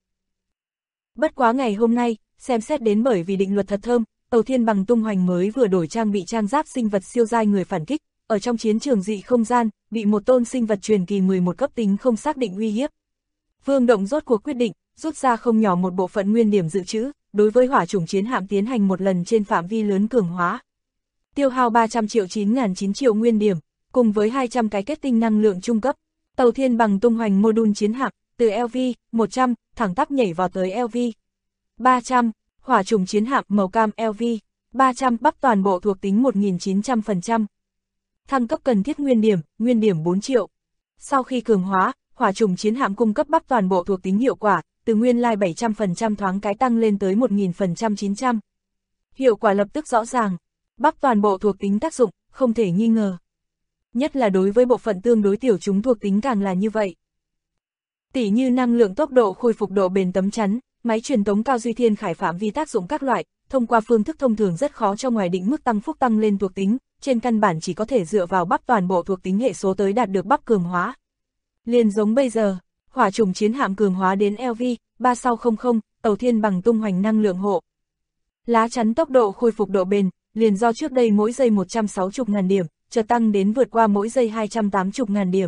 Speaker 2: Bất quá ngày hôm nay, xem xét đến bởi vì định luật thật thơm, tàu thiên bằng tung hoành mới vừa đổi trang bị trang giáp sinh vật siêu giai người phản kích, ở trong chiến trường dị không gian, bị một tôn sinh vật truyền kỳ 11 cấp tính không xác định uy hiếp. Vương Động rốt cuộc quyết định, rút ra không nhỏ một bộ phận nguyên điểm dự trữ, đối với hỏa chủng chiến hạm tiến hành một lần trên phạm vi lớn cường hóa. Tiêu hao 300 triệu 9.900 triệu nguyên điểm, cùng với 200 cái kết tinh năng lượng trung cấp. Tàu Thiên Bằng tung hoành mô đun chiến hạm, từ LV-100, thẳng tắp nhảy vào tới LV-300, hỏa chủng chiến hạm màu cam LV-300 bắp toàn bộ thuộc tính 1900%. Thăng cấp cần thiết nguyên điểm 4 triệu. Sau khi cường hóa, hỏa chủng chiến hạm cung cấp bắp toàn bộ thuộc tính hiệu quả, từ nguyên lai 700% thoáng cái tăng lên tới 1000% 900. Hiệu quả lập tức rõ ràng, bắp toàn bộ thuộc tính tác dụng, không thể nghi ngờ. Nhất là đối với bộ phận tương đối tiểu chúng thuộc tính càng là như vậy. Tỉ như năng lượng tốc độ khôi phục độ bền tấm chắn, máy truyền tống cao duy thiên khải phạm vi tác dụng các loại, thông qua phương thức thông thường rất khó cho ngoài định mức tăng phúc tăng lên thuộc tính, trên căn bản chỉ có thể dựa vào bắp toàn bộ thuộc tính hệ số tới đạt được bắp cường hóa. Liền giống bây giờ, hỏa chủng chiến hạm cường hóa đến LV-3600, Tàu Thiên Bằng tung hoành năng lượng hộ. Lá chắn tốc độ khôi phục độ bền, liền do trước đây mỗi giây 160.000 điểm, chợt tăng đến vượt qua mỗi giây 280.000 điểm.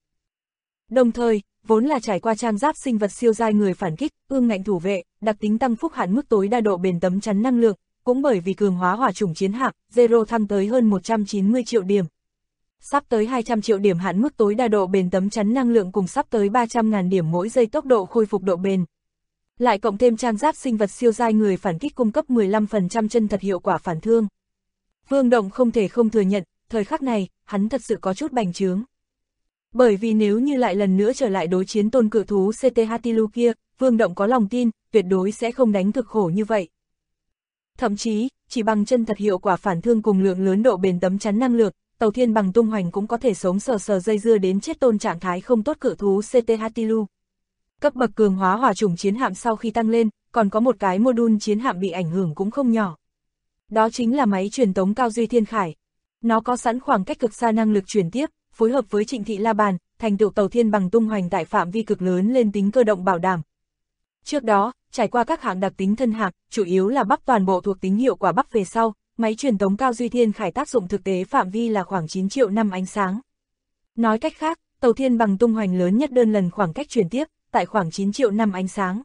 Speaker 2: Đồng thời, vốn là trải qua trang giáp sinh vật siêu giai người phản kích, ương ngạnh thủ vệ, đặc tính tăng phúc hạn mức tối đa độ bền tấm chắn năng lượng, cũng bởi vì cường hóa hỏa chủng chiến hạm, Zero thăng tới hơn 190 triệu điểm. Sắp tới 200 triệu điểm hạn mức tối đa độ bền tấm chắn năng lượng cùng sắp tới 300.000 điểm mỗi giây tốc độ khôi phục độ bền. Lại cộng thêm trang giáp sinh vật siêu giai người phản kích cung cấp 15% chân thật hiệu quả phản thương. Vương Động không thể không thừa nhận, thời khắc này, hắn thật sự có chút bành trướng. Bởi vì nếu như lại lần nữa trở lại đối chiến tôn cự thú CT Hatilu kia, Vương Động có lòng tin, tuyệt đối sẽ không đánh cực khổ như vậy. Thậm chí, chỉ bằng chân thật hiệu quả phản thương cùng lượng lớn độ bền tấm chắn năng lượng, Tàu Thiên Bằng tung hoành cũng có thể sống sờ dây dưa đến chết tôn trạng thái không tốt cự thú CT Hatilu. Cấp bậc cường hóa hỏa chủng chiến hạm sau khi tăng lên, còn có một cái module chiến hạm bị ảnh hưởng cũng không nhỏ. Đó chính là máy truyền tống cao duy thiên khải. Nó có sẵn khoảng cách cực xa năng lực truyền tiếp, phối hợp với Trịnh Thị La Bàn, thành tựu Tàu Thiên Bằng tung hoành tại phạm vi cực lớn lên tính cơ động bảo đảm. Trước đó, trải qua các hạng đặc tính thân hạng, chủ yếu là bắp toàn bộ thuộc tính hiệu quả bắp về sau, máy truyền tống cao duy thiên khải tác dụng thực tế phạm vi là khoảng 9 triệu năm ánh sáng. Nói cách khác, Tàu Thiên Bằng tung hoành lớn nhất đơn lần khoảng cách truyền tiếp, tại khoảng 9 triệu năm ánh sáng.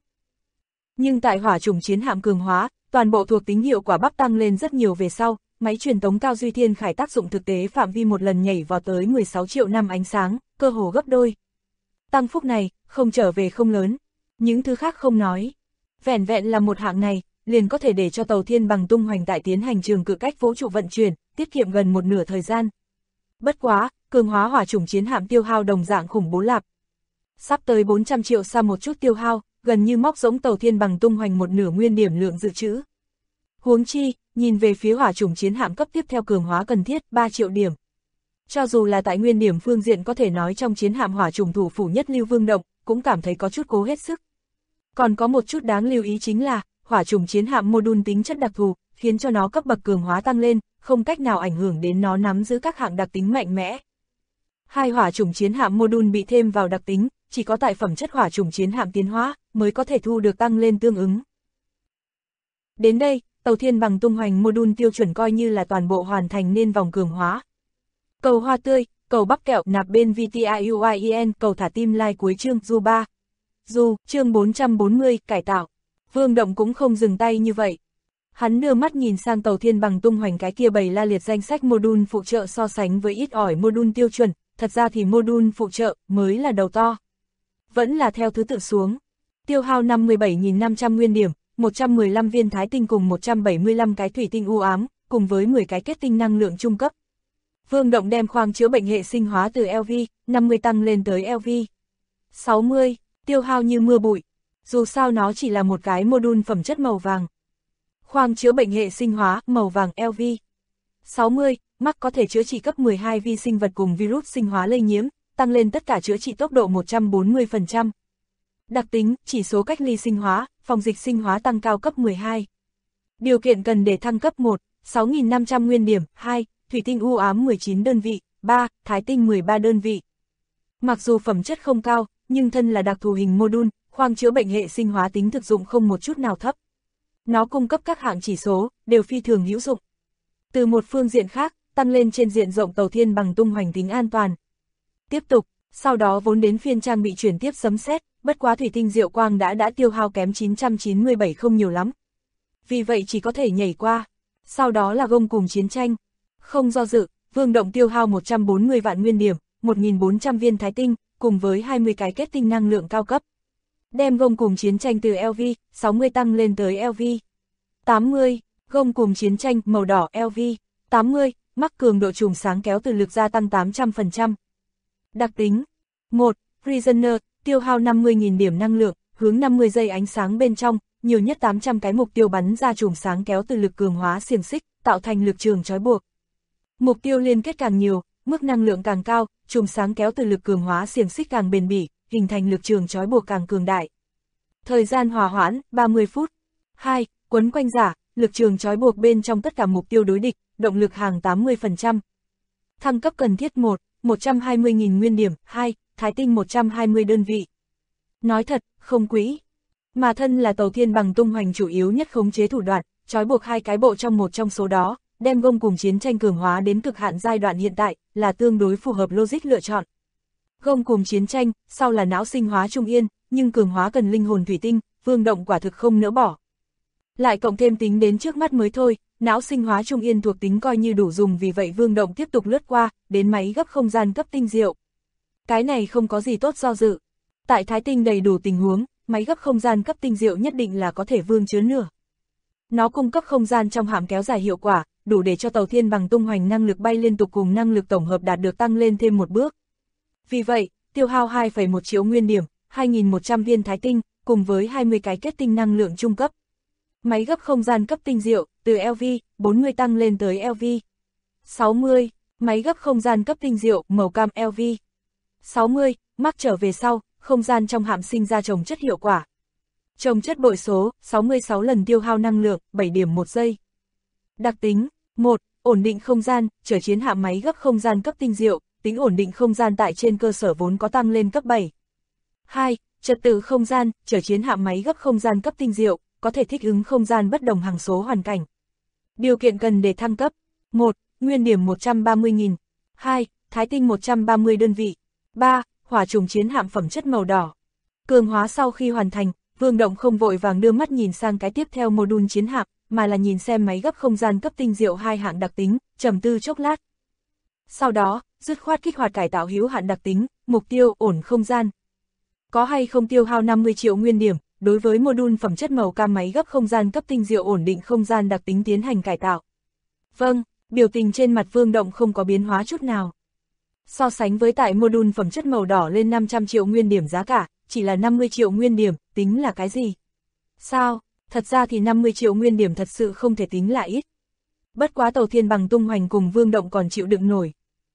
Speaker 2: Nhưng tại hỏa chủng chiến hạm cường hóa, toàn bộ thuộc tính hiệu quả bắp tăng lên rất nhiều về sau, máy truyền tống cao duy thiên khải tác dụng thực tế phạm vi một lần nhảy vào tới 16 triệu năm ánh sáng, cơ hồ gấp đôi. Tăng phúc này, không trở về không lớn, những thứ khác không nói. Vẻn vẹn là một hạng này, liền có thể để cho Tàu Thiên Bằng tung hoành tại tiến hành trường cự cách vũ trụ vận chuyển, tiết kiệm gần một nửa thời gian. Bất quá, cường hóa hỏa chủng chiến hạm tiêu hao đồng dạng khủng bố lạp. Sắp tới 400 triệu xa một chút tiêu hao, gần như móc giống Tàu Thiên Bằng tung hoành một nửa nguyên điểm lượng dự trữ. Huống chi, nhìn về phía hỏa chủng chiến hạm cấp tiếp theo cường hóa cần thiết 3 triệu điểm. Cho dù là tại nguyên điểm phương diện có thể nói trong chiến hạm hỏa chủng thủ phủ nhất lưu Vương Động, cũng cảm thấy có chút cố hết sức. Còn có một chút đáng lưu ý chính là, hỏa chủng chiến hạm module tính chất đặc thù, khiến cho nó cấp bậc cường hóa tăng lên, không cách nào ảnh hưởng đến nó nắm giữ các hạng đặc tính mạnh mẽ. Hai hỏa chủng chiến hạm module bị thêm vào đặc tính, chỉ có tại phẩm chất hỏa chủng chiến hạm tiến hóa, mới có thể thu được tăng lên tương ứng. Đến đây, Tàu Thiên Bằng tung hoành module tiêu chuẩn coi như là toàn bộ hoàn thành nên vòng cường hóa. Cầu hoa tươi, cầu bắp kẹo nạp bên VTIUIEN, cầu thả tim like cuối chương Du 3. Du, chương 440, cải tạo. Vương Động cũng không dừng tay như vậy. Hắn đưa mắt nhìn sang Tàu Thiên Bằng tung hoành cái kia bày la liệt danh sách module phụ trợ so sánh với ít ỏi module tiêu chuẩn, thật ra thì module phụ trợ mới là đầu to. Vẫn là theo thứ tự xuống. Tiêu hao 57.500 nguyên điểm, 115 viên thái tinh cùng 175 cái thủy tinh u ám, cùng với 10 cái kết tinh năng lượng trung cấp. Vương Động đem khoang chữa bệnh hệ sinh hóa từ LV-50 tăng lên tới LV-60, tiêu hao như mưa bụi. Dù sao nó chỉ là một cái module phẩm chất màu vàng. Khoang chữa bệnh hệ sinh hóa màu vàng LV-60, mắc có thể chữa trị cấp 12 vi sinh vật cùng virus sinh hóa lây nhiễm, tăng lên tất cả chữa trị tốc độ 140%. Đặc tính, chỉ số cách ly sinh hóa, phòng dịch sinh hóa tăng cao cấp 12. Điều kiện cần để thăng cấp 1, 6.500 nguyên điểm, 2, thủy tinh u ám 19 đơn vị, 3, thái tinh 13 đơn vị. Mặc dù phẩm chất không cao, nhưng thân là đặc thù hình module, khoang chữa bệnh hệ sinh hóa tính thực dụng không một chút nào thấp. Nó cung cấp các hạng chỉ số, đều phi thường hữu dụng. Từ một phương diện khác, tăng lên trên diện rộng Tàu Thiên Bằng tung hoành tính an toàn. Tiếp tục, sau đó vốn đến phiên trang bị chuyển tiếp sấm sét, bất quá thủy tinh diệu quang đã tiêu hao kém 997 không nhiều lắm. vì vậy chỉ có thể nhảy qua. Sau đó là gông cùng chiến tranh. Không do dự, Vương Động tiêu hao 140 vạn nguyên điểm, 1.400 viên thái tinh, cùng với 20 cái kết tinh năng lượng cao cấp. Đem gông cùng chiến tranh từ LV 60 tăng lên tới LV 80, gông cùng chiến tranh màu đỏ LV 80, mắc cường độ chùm sáng kéo từ lực gia tăng 800%. Đặc tính 1. Prisoner, tiêu hao 50.000 điểm năng lượng, hướng 50 giây ánh sáng bên trong, nhiều nhất 800 cái mục tiêu bắn ra chùm sáng kéo từ lực cường hóa xiềng xích, tạo thành lực trường trói buộc. Mục tiêu liên kết càng nhiều, mức năng lượng càng cao, chùm sáng kéo từ lực cường hóa xiềng xích càng bền bỉ, hình thành lực trường trói buộc càng cường đại. Thời gian hòa hoãn, 30 phút. 2. Quấn quanh giả, lực trường trói buộc bên trong tất cả mục tiêu đối địch, động lực hàng 80%. Thăng cấp cần thiết 1, 120.000 nguyên điểm, 2, thái tinh 120 đơn vị. Nói thật, không quý. Mà thân là Tàu Thiên Bằng tung hoành chủ yếu nhất khống chế thủ đoạn, trói buộc hai cái bộ trong một trong số đó, đem gông cùng chiến tranh cường hóa đến cực hạn giai đoạn hiện tại, là tương đối phù hợp logic lựa chọn. Gông cùng chiến tranh, sau là não sinh hóa trung yên, nhưng cường hóa cần linh hồn thủy tinh, Vương Động quả thực không nỡ bỏ. Lại cộng thêm tính đến trước mắt mới thôi, não sinh hóa trung yên thuộc tính coi như đủ dùng, vì vậy Vương Động tiếp tục lướt qua, đến máy gấp không gian cấp tinh diệu. Cái này không có gì tốt do dự. Tại thái tinh đầy đủ tình huống, máy gấp không gian cấp tinh diệu nhất định là có thể vương chứa nửa. Nó cung cấp không gian trong hạm kéo dài hiệu quả, đủ để cho Tàu Thiên Bằng tung hoành năng lực bay liên tục cùng năng lực tổng hợp đạt được tăng lên thêm một bước. Vì vậy, tiêu hao 2,1 triệu nguyên điểm, 2.100 viên thái tinh, cùng với 20 cái kết tinh năng lượng trung cấp. Máy gấp không gian cấp tinh diệu, từ LV 40 tăng lên tới LV 60, máy gấp không gian cấp tinh diệu, màu cam LV 60, mắc trở về sau, không gian trong hạm sinh ra trồng chất hiệu quả. Trồng chất bội số, 66 lần tiêu hao năng lượng, 7 điểm một giây. Đặc tính 1. Ổn định không gian, chở chiến hạm máy gấp không gian cấp tinh diệu, tính ổn định không gian tại trên cơ sở vốn có tăng lên cấp 7. 2. Trật tự không gian, chở chiến hạm máy gấp không gian cấp tinh diệu, có thể thích ứng không gian bất đồng hằng số hoàn cảnh. Điều kiện cần để thăng cấp: 1. Nguyên điểm 130.000. 2. Thái tinh 130 đơn vị. 3. Hỏa trùng chiến hạm phẩm chất màu đỏ. Cường hóa sau khi hoàn thành, Vương Động không vội vàng đưa mắt nhìn sang cái tiếp theo module chiến hạm, mà là nhìn xem máy gấp không gian cấp tinh diệu hai hạng đặc tính, trầm tư chốc lát. Sau đó, dứt khoát kích hoạt cải tạo hữu hạn đặc tính, mục tiêu ổn không gian. Có hay không tiêu hao 50 triệu nguyên điểm, đối với module phẩm chất màu cam máy gấp không gian cấp tinh diệu ổn định không gian đặc tính tiến hành cải tạo. Vâng, biểu tình trên mặt Vương Động không có biến hóa chút nào. So sánh với tại module phẩm chất màu đỏ lên 500 triệu nguyên điểm giá cả, chỉ là 50 triệu nguyên điểm, tính là cái gì? Sao? Thật ra thì 50 triệu nguyên điểm thật sự không thể tính là ít. Bất quá Tàu Thiên Bằng tung hoành cùng Vương Động còn chịu đựng nổi.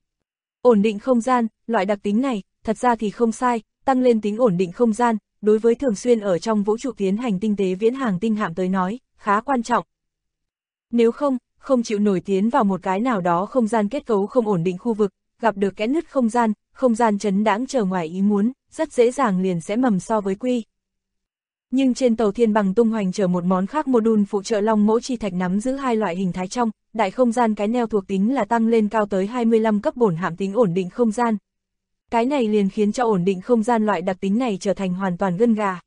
Speaker 2: Ổn định không gian, loại đặc tính này, thật ra thì không sai, tăng lên tính ổn định không gian, đối với thường xuyên ở trong vũ trụ tiến hành tinh tế viễn hàng tinh hạm tới nói, khá quan trọng. Nếu không chịu nổi tiến vào một cái nào đó không gian kết cấu không ổn định khu vực, gặp được kẽ nứt không gian chấn đãng chờ ngoài ý muốn, rất dễ dàng liền sẽ mầm so với quy. Nhưng trên Tàu Thiên Bằng tung hoành chở một món khác module phụ trợ Long Mẫu Chi Thạch nắm giữ hai loại hình thái trong, đại không gian cái neo thuộc tính là tăng lên cao tới 25 cấp bổn hạm tính ổn định không gian. Cái này liền khiến cho ổn định không gian loại đặc tính này trở thành hoàn toàn gân gà.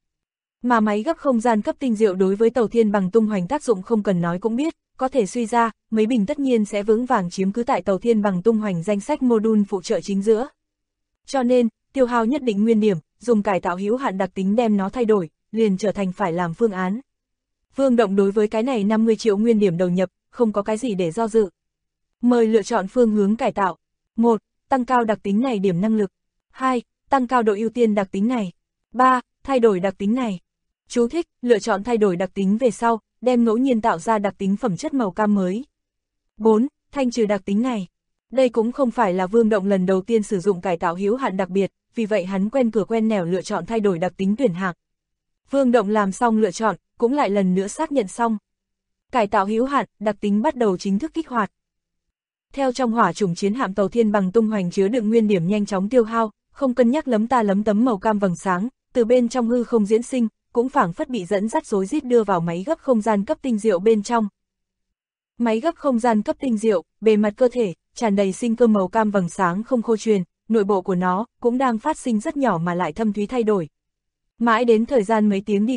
Speaker 2: Mà máy gấp không gian cấp tinh diệu đối với Tàu Thiên Bằng tung hoành tác dụng không cần nói cũng biết, có thể suy ra, mấy bình tất nhiên sẽ vững vàng chiếm cứ tại Tàu Thiên Bằng tung hoành danh sách module phụ trợ chính giữa. Cho nên, tiêu hao nhất định nguyên điểm, dùng cải tạo hữu hạn đặc tính đem nó thay đổi, liền trở thành phải làm phương án. Vương Động đối với cái này 50 triệu nguyên điểm đầu nhập, không có cái gì để do dự. Mời lựa chọn phương hướng cải tạo. 1. Tăng cao đặc tính này điểm năng lực. 2. Tăng cao độ ưu tiên đặc tính này. 3. Thay đổi đặc tính này. Chú thích, lựa chọn thay đổi đặc tính về sau, đem ngẫu nhiên tạo ra đặc tính phẩm chất màu cam mới. 4. Thanh trừ đặc tính này. Đây cũng không phải là Vương Động lần đầu tiên sử dụng cải tạo hữu hạn đặc biệt, vì vậy hắn quen cửa quen nẻo lựa chọn thay đổi đặc tính tuyển hạng. Vương Động làm xong lựa chọn, cũng lại lần nữa xác nhận xong. Cải tạo hữu hạn, đặc tính bắt đầu chính thức kích hoạt. Theo trong hỏa chủng chiến hạm Tàu Thiên Bằng tung hoành chứa đựng nguyên điểm nhanh chóng tiêu hao, không cân nhắc lấm ta lấm tấm màu cam vầng sáng, từ bên trong hư không diễn sinh, cũng phảng phất bị dẫn dắt rối rít đưa vào máy gấp không gian cấp tinh diệu bên trong. Máy gấp không gian cấp tinh diệu, bề mặt cơ thể tràn đầy sinh cơ màu cam vầng sáng không khô truyền, nội bộ của nó cũng đang phát sinh rất nhỏ mà lại thâm thúy thay đổi. Mãi đến thời gian mấy tiếng đi qua,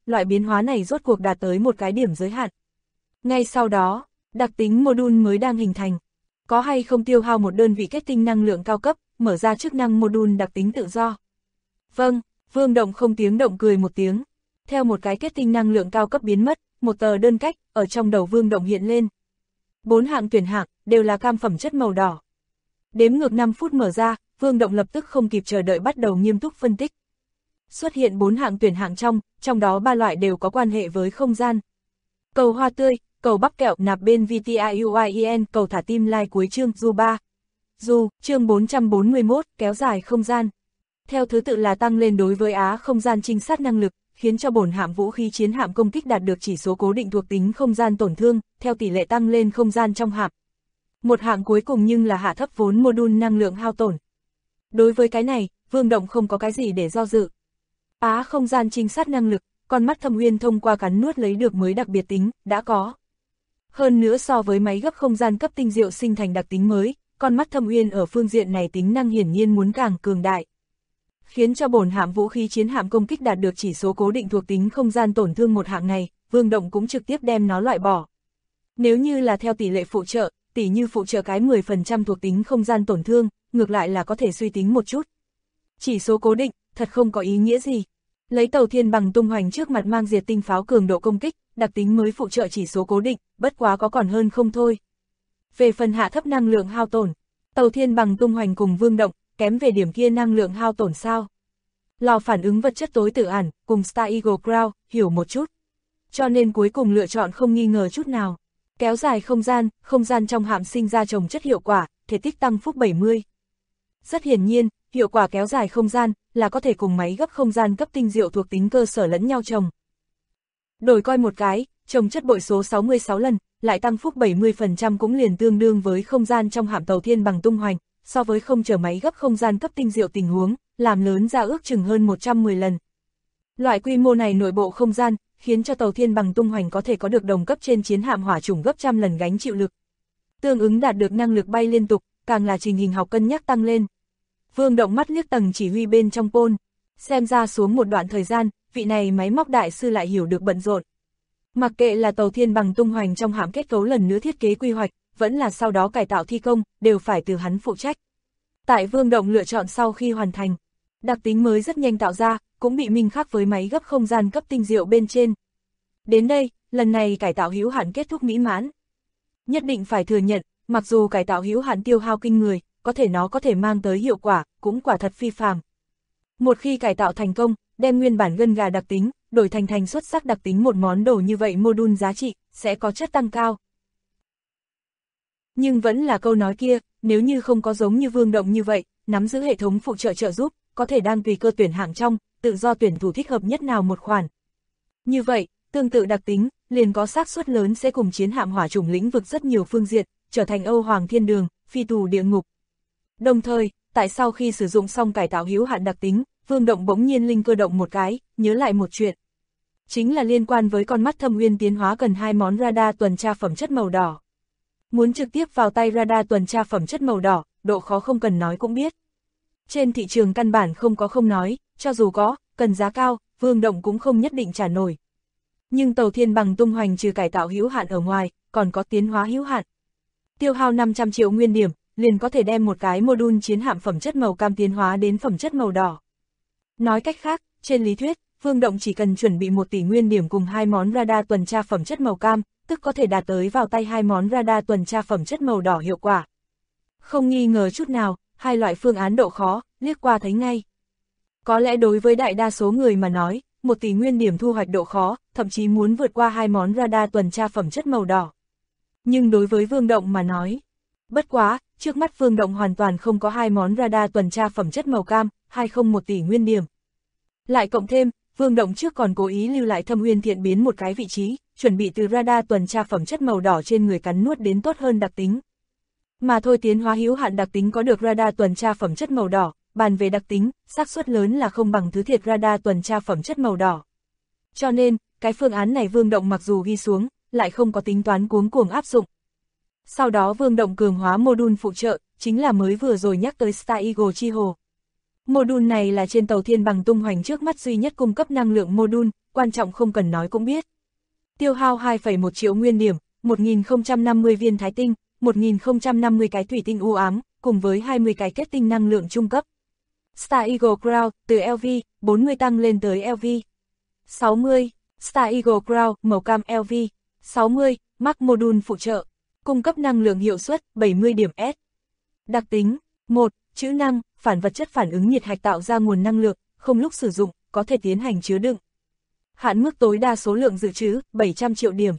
Speaker 2: loại biến hóa này rốt cuộc đạt tới một cái điểm giới hạn. Ngay sau đó, đặc tính module mới đang hình thành. Có hay không tiêu hao một đơn vị kết tinh năng lượng cao cấp, mở ra chức năng module đặc tính tự do. Vâng, Vương Động không tiếng động cười một tiếng. Theo một cái kết tinh năng lượng cao cấp biến mất, một tờ đơn cách, ở trong đầu Vương Động hiện lên. 4 hạng tuyển hạng, đều là cam phẩm chất màu đỏ. Đếm ngược 5 phút mở ra, Vương Động lập tức không kịp chờ đợi bắt đầu nghiêm túc phân tích. Xuất hiện 4 hạng tuyển hạng trong đó 3 loại đều có quan hệ với không gian. Cầu hoa tươi, cầu bắp kẹo nạp bên VTIUIEN, cầu thả tim like cuối chương Du 3. Du, chương 441, kéo dài không gian. Theo thứ tự là tăng lên đối với Á không gian trinh sát năng lực, khiến cho bổn hạm vũ khí chiến hạm công kích đạt được chỉ số cố định thuộc tính không gian tổn thương, theo tỷ lệ tăng lên không gian trong hạm. Một hạng cuối cùng nhưng là hạ thấp vốn module năng lượng hao tổn. Đối với cái này, Vương Động không có cái gì để do dự. Á không gian trinh sát năng lực, con mắt Thâm Uyên thông qua cắn nuốt lấy được mới đặc biệt tính, đã có. Hơn nữa so với máy gấp không gian cấp tinh diệu sinh thành đặc tính mới, con mắt Thâm Uyên ở phương diện này tính năng hiển nhiên muốn càng cường đại. Khiến cho bổn hạm vũ khí chiến hạm công kích đạt được chỉ số cố định thuộc tính không gian tổn thương một hạng này, Vương Động cũng trực tiếp đem nó loại bỏ. Nếu như là theo tỷ lệ phụ trợ, tỉ như phụ trợ cái 10% thuộc tính không gian tổn thương, ngược lại là có thể suy tính một chút. Chỉ số cố định, thật không có ý nghĩa gì. Lấy tàu thiên bằng tung hoành trước mặt mang diệt tinh pháo cường độ công kích, đặc tính mới phụ trợ chỉ số cố định, bất quá có còn hơn không thôi. Về phần hạ thấp năng lượng hao tổn, tàu thiên bằng tung hoành cùng Vương Động, kém về điểm kia năng lượng hao tổn sao? Lò phản ứng vật chất tối tử ản, cùng Star Eagle Crown, hiểu một chút. Cho nên cuối cùng lựa chọn không nghi ngờ chút nào. Kéo dài không gian trong hạm sinh ra trồng chất hiệu quả, thể tích tăng phúc 70. Rất hiển nhiên, hiệu quả kéo dài không gian là có thể cùng máy gấp không gian cấp tinh diệu thuộc tính cơ sở lẫn nhau trồng. Đổi coi một cái, trồng chất bội số 66 lần, lại tăng phúc 70% cũng liền tương đương với không gian trong hạm tàu thiên bằng tung hoành, so với không chờ máy gấp không gian cấp tinh diệu tình huống, làm lớn ra ước chừng hơn 110 lần. Loại quy mô này nội bộ không gian, khiến cho tàu thiên bằng tung hoành có thể có được đồng cấp trên chiến hạm hỏa chủng gấp trăm lần gánh chịu lực. Tương ứng đạt được năng lực bay liên tục, càng là trình hình học cân nhắc tăng lên. Vương Động mắt liếc tầng chỉ huy bên trong pôn, xem ra xuống một đoạn thời gian, vị này máy móc đại sư lại hiểu được bận rộn. Mặc kệ là tàu thiên bằng tung hoành trong hạm kết cấu lần nữa thiết kế quy hoạch, vẫn là sau đó cải tạo thi công, đều phải từ hắn phụ trách. Tại Vương Động lựa chọn sau khi hoàn thành, đặc tính mới rất nhanh tạo ra, cũng bị minh khắc với máy gấp không gian cấp tinh diệu bên trên. Đến đây, lần này cải tạo hữu hạn kết thúc mỹ mãn. Nhất định phải thừa nhận, mặc dù cải tạo hữu hạn tiêu hao kinh người, có thể nó có thể mang tới hiệu quả, cũng quả thật phi phàm. Một khi cải tạo thành công, đem nguyên bản gân gà đặc tính, đổi thành xuất sắc đặc tính một món đồ như vậy module giá trị, sẽ có chất tăng cao. Nhưng vẫn là câu nói kia, nếu như không có giống như Vương Động như vậy, nắm giữ hệ thống phụ trợ trợ giúp, có thể đang tùy cơ tuyển hạng trong, tự do tuyển thủ thích hợp nhất nào một khoản. Như vậy, tương tự đặc tính, liền có xác suất lớn sẽ cùng chiến hạm hỏa chủng lĩnh vực rất nhiều phương diện, trở thành Âu Hoàng Thiên Đường, phi tù địa ngục. Đồng thời, tại sau khi sử dụng xong cải tạo hữu hạn đặc tính, Vương Động bỗng nhiên linh cơ động một cái, nhớ lại một chuyện. Chính là liên quan với con mắt Thâm Uyên tiến hóa cần 2 món radar tuần tra phẩm chất màu đỏ. Muốn trực tiếp vào tay radar tuần tra phẩm chất màu đỏ, độ khó không cần nói cũng biết. Trên thị trường căn bản không nói, cho dù có, cần giá cao, Vương Động cũng không nhất định trả nổi. Nhưng tàu thiên bằng tung hoành trừ cải tạo hữu hạn ở ngoài, còn có tiến hóa hữu hạn. Tiêu hao 500 triệu nguyên điểm, liền có thể đem một cái module chiến hạm phẩm chất màu cam tiến hóa đến phẩm chất màu đỏ. Nói cách khác, trên lý thuyết, Vương Động chỉ cần chuẩn bị 1 tỷ nguyên điểm cùng 2 món radar tuần tra phẩm chất màu cam, tức có thể đạt tới vào tay 2 món radar tuần tra phẩm chất màu đỏ hiệu quả. Không nghi ngờ chút nào, hai loại phương án độ khó, liếc qua thấy ngay. Có lẽ đối với đại đa số người mà nói, 1 tỷ nguyên điểm thu hoạch độ khó, thậm chí muốn vượt qua 2 món radar tuần tra phẩm chất màu đỏ. Nhưng đối với Vương Động mà nói, bất quá, trước mắt Vương Động hoàn toàn không có 2 món radar tuần tra phẩm chất màu cam, 1 tỷ nguyên điểm. Lại cộng thêm, Vương Động trước còn cố ý lưu lại Thâm Uyên thiện biến một cái vị trí, chuẩn bị từ radar tuần tra phẩm chất màu đỏ trên người cắn nuốt đến tốt hơn đặc tính. Mà thôi tiến hóa hữu hạn đặc tính có được radar tuần tra phẩm chất màu đỏ, bàn về đặc tính, xác suất lớn là không bằng thứ thiệt radar tuần tra phẩm chất màu đỏ. Cho nên, cái phương án này Vương Động mặc dù ghi xuống, lại không có tính toán cuống cuồng áp dụng. Sau đó Vương Động cường hóa module phụ trợ, chính là mới vừa rồi nhắc tới Star Eagle chi hồ. Module này là trên tàu thiên bằng tung hoành trước mắt duy nhất cung cấp năng lượng module, quan trọng không cần nói cũng biết. Tiêu hao 2,1 triệu nguyên điểm, 1050 viên thái tinh, 1050 cái thủy tinh u ám, cùng với 20 cái kết tinh năng lượng trung cấp. Star Eagle Crown, từ LV, 40 tăng lên tới LV. 60. Star Eagle Crown, màu cam LV. 60. Mark Module phụ trợ. Cung cấp năng lượng hiệu suất, 70 điểm S. Đặc tính. 1. Chữ năng, phản vật chất phản ứng nhiệt hạch tạo ra nguồn năng lượng, không lúc sử dụng, có thể tiến hành chứa đựng. Hạn mức tối đa số lượng dự trữ, 700 triệu điểm.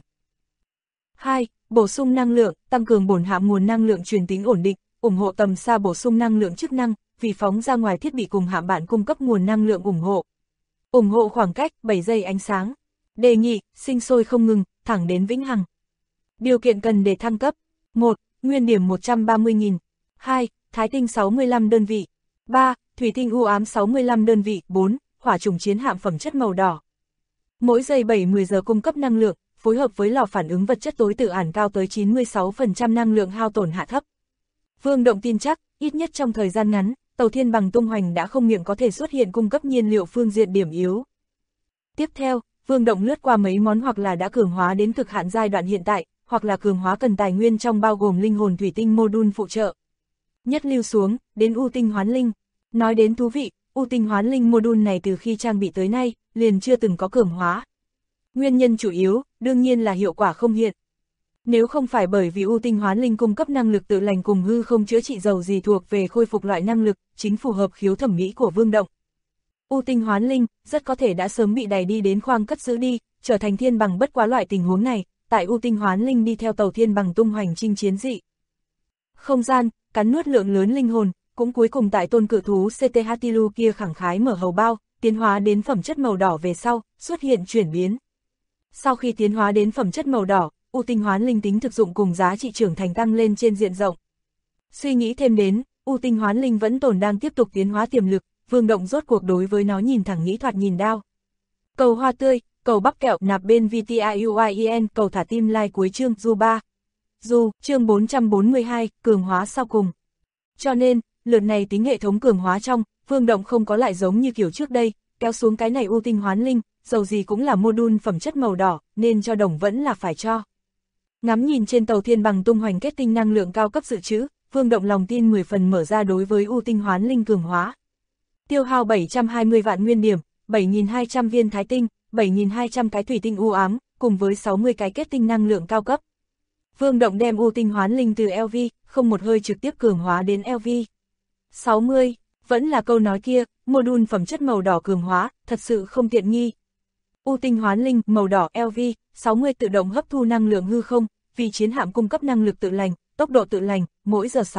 Speaker 2: 2. Bổ sung năng lượng, tăng cường bổn hạm nguồn năng lượng truyền tính ổn định, ủng hộ tầm xa bổ sung năng lượng chức năng, vì phóng ra ngoài thiết bị cùng hạm bạn cung cấp nguồn năng lượng ủng hộ. Ủng hộ khoảng cách, 7 giây ánh sáng. Đề nghị, sinh sôi không ngừng, thẳng đến vĩnh hằng. Điều kiện cần để thăng cấp. 1. Nguyên điểm 130.000. 2. Thái tinh 65 đơn vị. 3. Thủy tinh u ám 65 đơn vị. 4. Hỏa trùng chiến hạm phẩm chất màu đỏ. Mỗi giây 7-10 giờ cung cấp năng lượng, phối hợp với lò phản ứng vật chất tối tự ản cao tới 96% năng lượng hao tổn hạ thấp. Vương Động tin chắc, ít nhất trong thời gian ngắn, tàu Thiên Bằng tung hoành đã không miệng có thể xuất hiện cung cấp nhiên liệu phương diện điểm yếu. Tiếp theo, Vương Động lướt qua mấy món hoặc là đã cường hóa đến cực hạn giai đoạn hiện tại, hoặc là cường hóa cần tài nguyên trong bao gồm linh hồn thủy tinh module phụ trợ. Nhất lưu xuống, đến U tinh hoán linh. Nói đến thú vị, U tinh hoán linh module này từ khi trang bị tới nay, liền chưa từng có cường hóa. Nguyên nhân chủ yếu, đương nhiên là hiệu quả không hiện. Nếu không phải bởi vì U tinh hoán linh cung cấp năng lực tự lành cùng hư không chữa trị dầu gì thuộc về khôi phục loại năng lực, chính phù hợp khiếu thẩm mỹ của Vương Động. U tinh hoán linh, rất có thể đã sớm bị đẩy đi đến khoang cất giữ đi, trở thành Thiên Bằng bất quá loại tình huống này, tại U tinh hoán linh đi theo tàu Thiên Bằng tung hoành chinh chiến dị. Không gian, cắn nuốt lượng lớn linh hồn, cũng cuối cùng tại tôn cự thú CT Hatilu kia khẳng khái mở hầu bao, tiến hóa đến phẩm chất màu đỏ về sau, xuất hiện chuyển biến. Sau khi tiến hóa đến phẩm chất màu đỏ, U tinh hoán linh tính thực dụng cùng giá trị trưởng thành tăng lên trên diện rộng. Suy nghĩ thêm đến, U tinh hoán linh vẫn tồn đang tiếp tục tiến hóa tiềm lực, Vương Động rốt cuộc đối với nó nhìn thẳng nghĩ thoạt nhìn đao. Cầu hoa tươi, cầu bắp kẹo nạp bên VTIUIEN, cầu thả tim like cuối chương Du 3. Du, chương 442, cường hóa sau cùng. Cho nên, lượt này tính hệ thống cường hóa trong, Vương Động không có lại giống như kiểu trước đây, kéo xuống cái này U tinh hoán linh, dầu gì cũng là module phẩm chất màu đỏ, nên cho đồng vẫn là phải cho. Ngắm nhìn trên tàu Thiên Bằng tung hoành kết tinh năng lượng cao cấp dự trữ, Vương Động lòng tin 10 phần mở ra đối với U tinh hoán linh cường hóa. Tiêu hao 720 vạn nguyên điểm, 7.200 viên thái tinh, 7.200 cái thủy tinh u ám, cùng với 60 cái kết tinh năng lượng cao cấp. Vương Động đem U tinh hoán linh từ LV, không một hơi trực tiếp cường hóa đến LV. 60, vẫn là câu nói kia, module phẩm chất màu đỏ cường hóa, thật sự không tiện nghi. U tinh hoán linh, màu đỏ LV, 60 tự động hấp thu năng lượng hư không, vì chiến hạm cung cấp năng lực tự lành, tốc độ tự lành, mỗi giờ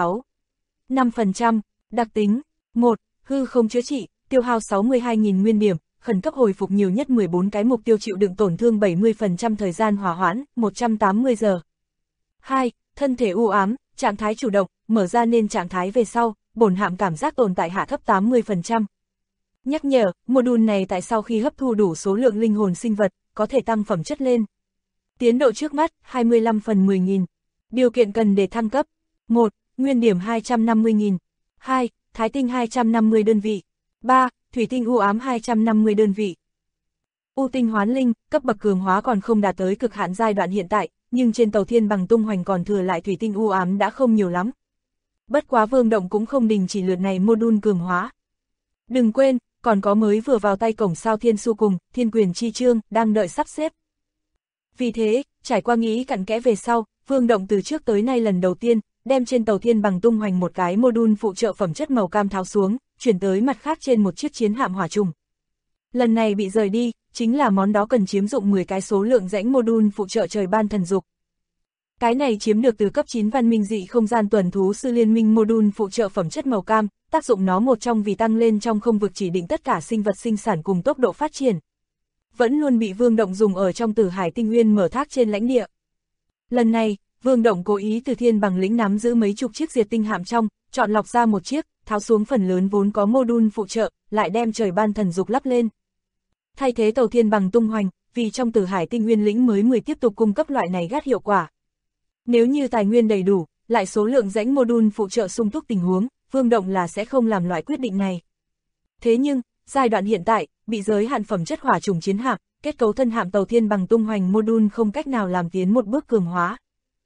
Speaker 2: 5%, đặc tính, 1, hư không chữa trị, tiêu hao 62.000 nguyên điểm, khẩn cấp hồi phục nhiều nhất 14 cái mục tiêu chịu đựng tổn thương 70% thời gian hỏa hoãn, 180 giờ. 2, thân thể u ám, trạng thái chủ động, mở ra nên trạng thái về sau, bổn hạm cảm giác tồn tại hạ thấp 80%. Nhắc nhở, module này tại sau khi hấp thu đủ số lượng linh hồn sinh vật, có thể tăng phẩm chất lên. Tiến độ trước mắt, 25 phần 10.000. Điều kiện cần để thăng cấp. 1. Nguyên điểm 250.000. 2. Thái tinh 250 đơn vị. 3. Thủy tinh u ám 250 đơn vị. U tinh hoán linh, cấp bậc cường hóa còn không đạt tới cực hạn giai đoạn hiện tại, nhưng trên tàu Thiên Bằng tung hoành còn thừa lại thủy tinh u ám đã không nhiều lắm. Bất quá Vương Động cũng không đình chỉ lượt này module cường hóa. Đừng quên, còn có mới vừa vào tay cổng sao Thiên Su cùng Thiên Quyền Chi Chương đang đợi sắp xếp. Vì thế, trải qua nghĩ cặn kẽ về sau, Vương Động từ trước tới nay lần đầu tiên, đem trên tàu Thiên Bằng tung hoành một cái module phụ trợ phẩm chất màu cam tháo xuống, chuyển tới mặt khác trên một chiếc chiến hạm hỏa trùng. Lần này bị rời đi, chính là món đó cần chiếm dụng 10 cái số lượng rãnh module phụ trợ trời ban thần dục. Cái này chiếm được từ cấp 9 văn minh dị không gian tuần thú sư liên minh module phụ trợ phẩm chất màu cam, tác dụng nó một trong vì tăng lên trong không vực chỉ định tất cả sinh vật sinh sản cùng tốc độ phát triển. Vẫn luôn bị Vương Động dùng ở trong Tử Hải Tinh Nguyên mở thác trên lãnh địa. Lần này, Vương Động cố ý từ Thiên Bằng lĩnh nắm giữ mấy chục chiếc diệt tinh hạm trong, chọn lọc ra một chiếc, tháo xuống phần lớn vốn có module phụ trợ, lại đem trời ban thần dục lắp lên. Thay thế tàu Thiên Bằng tung hoành, vì trong Tử Hải Tinh Nguyên lĩnh mới 10 tiếp tục cung cấp loại này gắt hiệu quả. Nếu như tài nguyên đầy đủ, lại số lượng rãnh module phụ trợ sung túc tình huống, Vương Động là sẽ không làm loại quyết định này. Thế nhưng, giai đoạn hiện tại, bị giới hạn phẩm chất hỏa trùng chiến hạm, kết cấu thân hạm tàu thiên bằng tung hoành module không cách nào làm tiến một bước cường hóa.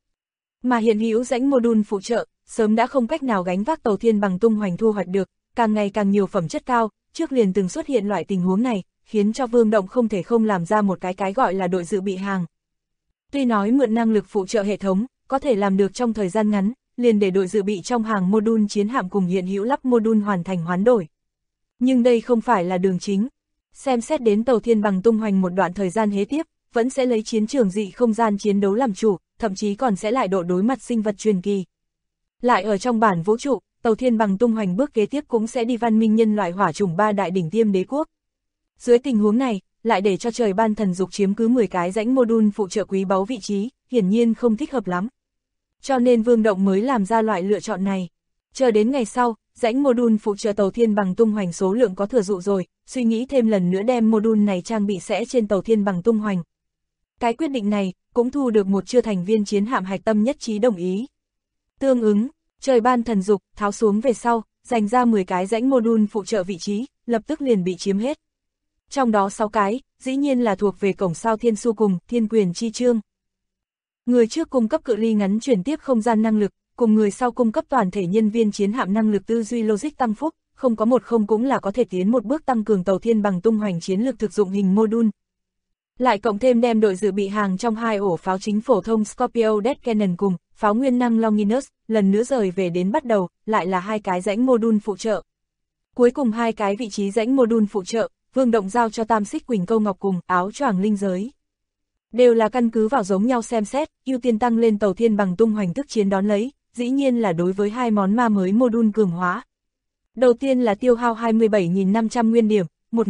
Speaker 2: Mà hiện hữu rãnh module phụ trợ, sớm đã không cách nào gánh vác tàu thiên bằng tung hoành thu hoạch được, càng ngày càng nhiều phẩm chất cao, trước liền từng xuất hiện loại tình huống này, khiến cho Vương Động không thể không làm ra một cái gọi là đội dự bị hàng. Tuy nói mượn năng lực phụ trợ hệ thống, có thể làm được trong thời gian ngắn, liền để đội dự bị trong hàng module chiến hạm cùng hiện hữu lắp module hoàn thành hoán đổi. Nhưng đây không phải là đường chính. Xem xét đến tàu thiên bằng tung hoành một đoạn thời gian hế tiếp, vẫn sẽ lấy chiến trường dị không gian chiến đấu làm chủ, thậm chí còn sẽ lại độ đối mặt sinh vật truyền kỳ. Lại ở trong bản vũ trụ, tàu thiên bằng tung hoành bước kế tiếp cũng sẽ đi văn minh nhân loại hỏa chủng 3 đại đỉnh tiêm đế quốc. Dưới tình huống này, lại để cho trời ban thần dục chiếm cứ 10 cái rãnh module phụ trợ quý báu vị trí, hiển nhiên không thích hợp lắm. Cho nên Vương Động mới làm ra loại lựa chọn này. Chờ đến ngày sau, rãnh module phụ trợ tàu thiên bằng tung hoành số lượng có thừa dụ rồi, suy nghĩ thêm lần nữa đem module này trang bị sẽ trên tàu thiên bằng tung hoành. Cái quyết định này, cũng thu được một chưa thành viên chiến hạm hạch tâm nhất trí đồng ý. Tương ứng, trời ban thần dục, tháo xuống về sau, dành ra 10 cái rãnh module phụ trợ vị trí, lập tức liền bị chiếm hết. Trong đó 6 cái, dĩ nhiên là thuộc về cổng sao thiên su cùng thiên quyền chi chương. Người trước cung cấp cự ly ngắn chuyển tiếp không gian năng lực, cùng người sau cung cấp toàn thể nhân viên chiến hạm năng lực tư duy logic tăng phúc, không có một không cũng là có thể tiến một bước tăng cường tàu thiên bằng tung hoành chiến lược thực dụng hình module. Lại cộng thêm đem đội dự bị hàng trong 2 ổ pháo chính phổ thông Scorpio Death Cannon cùng pháo nguyên năng Longinus, lần nữa rời về đến bắt đầu, lại là 2 cái rãnh module phụ trợ. Cuối cùng 2 cái vị trí rãnh module phụ trợ, Vương Động giao cho Tam Xích Quỳnh Câu Ngọc cùng áo choàng linh giới. Đều là căn cứ vào giống nhau xem xét, ưu tiên tăng lên tàu thiên bằng tung hoành thức chiến đón lấy, dĩ nhiên là đối với 2 món ma mới module cường hóa. Đầu tiên là tiêu hao 27.500 nguyên điểm,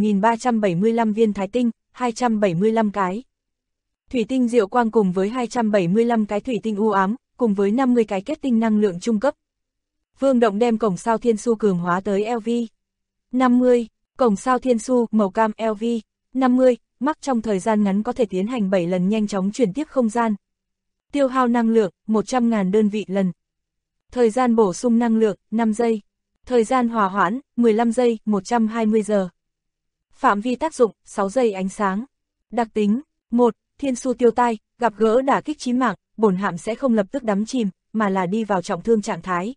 Speaker 2: 1.375 viên thái tinh, 275 cái thủy tinh diệu quang cùng với 275 cái thủy tinh u ám, cùng với 50 cái kết tinh năng lượng trung cấp. Vương Động đem cổng sao thiên su cường hóa tới LV 50, cổng sao thiên su màu cam LV 50, mắc trong thời gian ngắn có thể tiến hành 7 lần nhanh chóng chuyển tiếp không gian. Tiêu hao năng lượng 100.000 đơn vị lần. Thời gian bổ sung năng lượng 5 giây. Thời gian hòa hoãn 15 giây, 120 giờ. Phạm vi tác dụng 6 giây ánh sáng. Đặc tính 1. Thiên su tiêu tai, gặp gỡ đả kích chí mạng, bổn hạm sẽ không lập tức đắm chìm, mà là đi vào trọng thương trạng thái.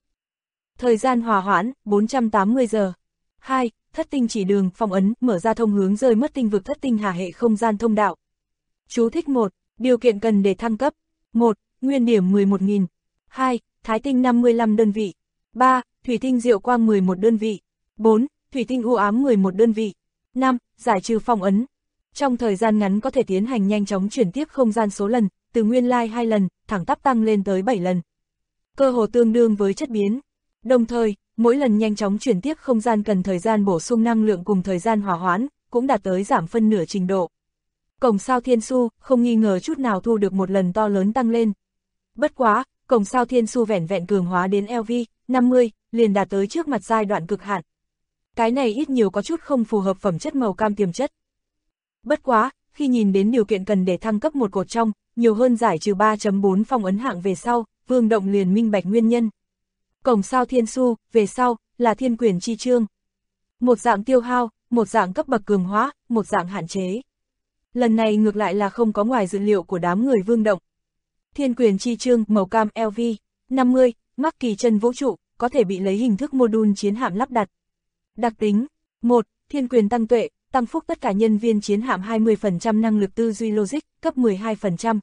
Speaker 2: Thời gian hòa hoãn 480 giờ. 2. Thất tinh chỉ đường phong ấn, mở ra thông hướng rơi mất tinh vực thất tinh hà hệ không gian thông đạo. Chú thích 1. Điều kiện cần để thăng cấp. 1. Nguyên điểm 11.000. 2. Thái tinh 55 đơn vị. 3. Thủy tinh diệu quang 11 đơn vị. 4. Thủy tinh u ám 11 đơn vị. 5. Giải trừ phong ấn. Trong thời gian ngắn có thể tiến hành nhanh chóng chuyển tiếp không gian số lần, từ nguyên lai 2 lần, thẳng tắp tăng lên tới 7 lần. Cơ hồ tương đương với chất biến. Đồng thời, mỗi lần nhanh chóng chuyển tiếp không gian cần thời gian bổ sung năng lượng cùng thời gian hòa hoãn, cũng đạt tới giảm phân nửa trình độ. Cổng sao thiên su, không nghi ngờ chút nào thu được một lần to lớn tăng lên. Bất quá, cổng sao thiên su vẻn vẹn cường hóa đến LV 50, liền đạt tới trước mặt giai đoạn cực hạn. Cái này ít nhiều có chút không phù hợp phẩm chất màu cam tiềm chất. Bất quá, khi nhìn đến điều kiện cần để thăng cấp một cột trong, nhiều hơn giải trừ 3.4 phong ấn hạng về sau, Vương Động liền minh bạch nguyên nhân. Cổng sao thiên su, về sau, là thiên quyền chi chương. Một dạng tiêu hao, một dạng cấp bậc cường hóa, một dạng hạn chế. Lần này ngược lại là không có ngoài dự liệu của đám người Vương Động. Thiên quyền chi chương màu cam LV 50, mắc kỳ chân vũ trụ, có thể bị lấy hình thức module chiến hạm lắp đặt. Đặc tính 1. Thiên quyền tăng tuệ, tăng phúc tất cả nhân viên chiến hạm 20% năng lực tư duy logic, cấp 12%.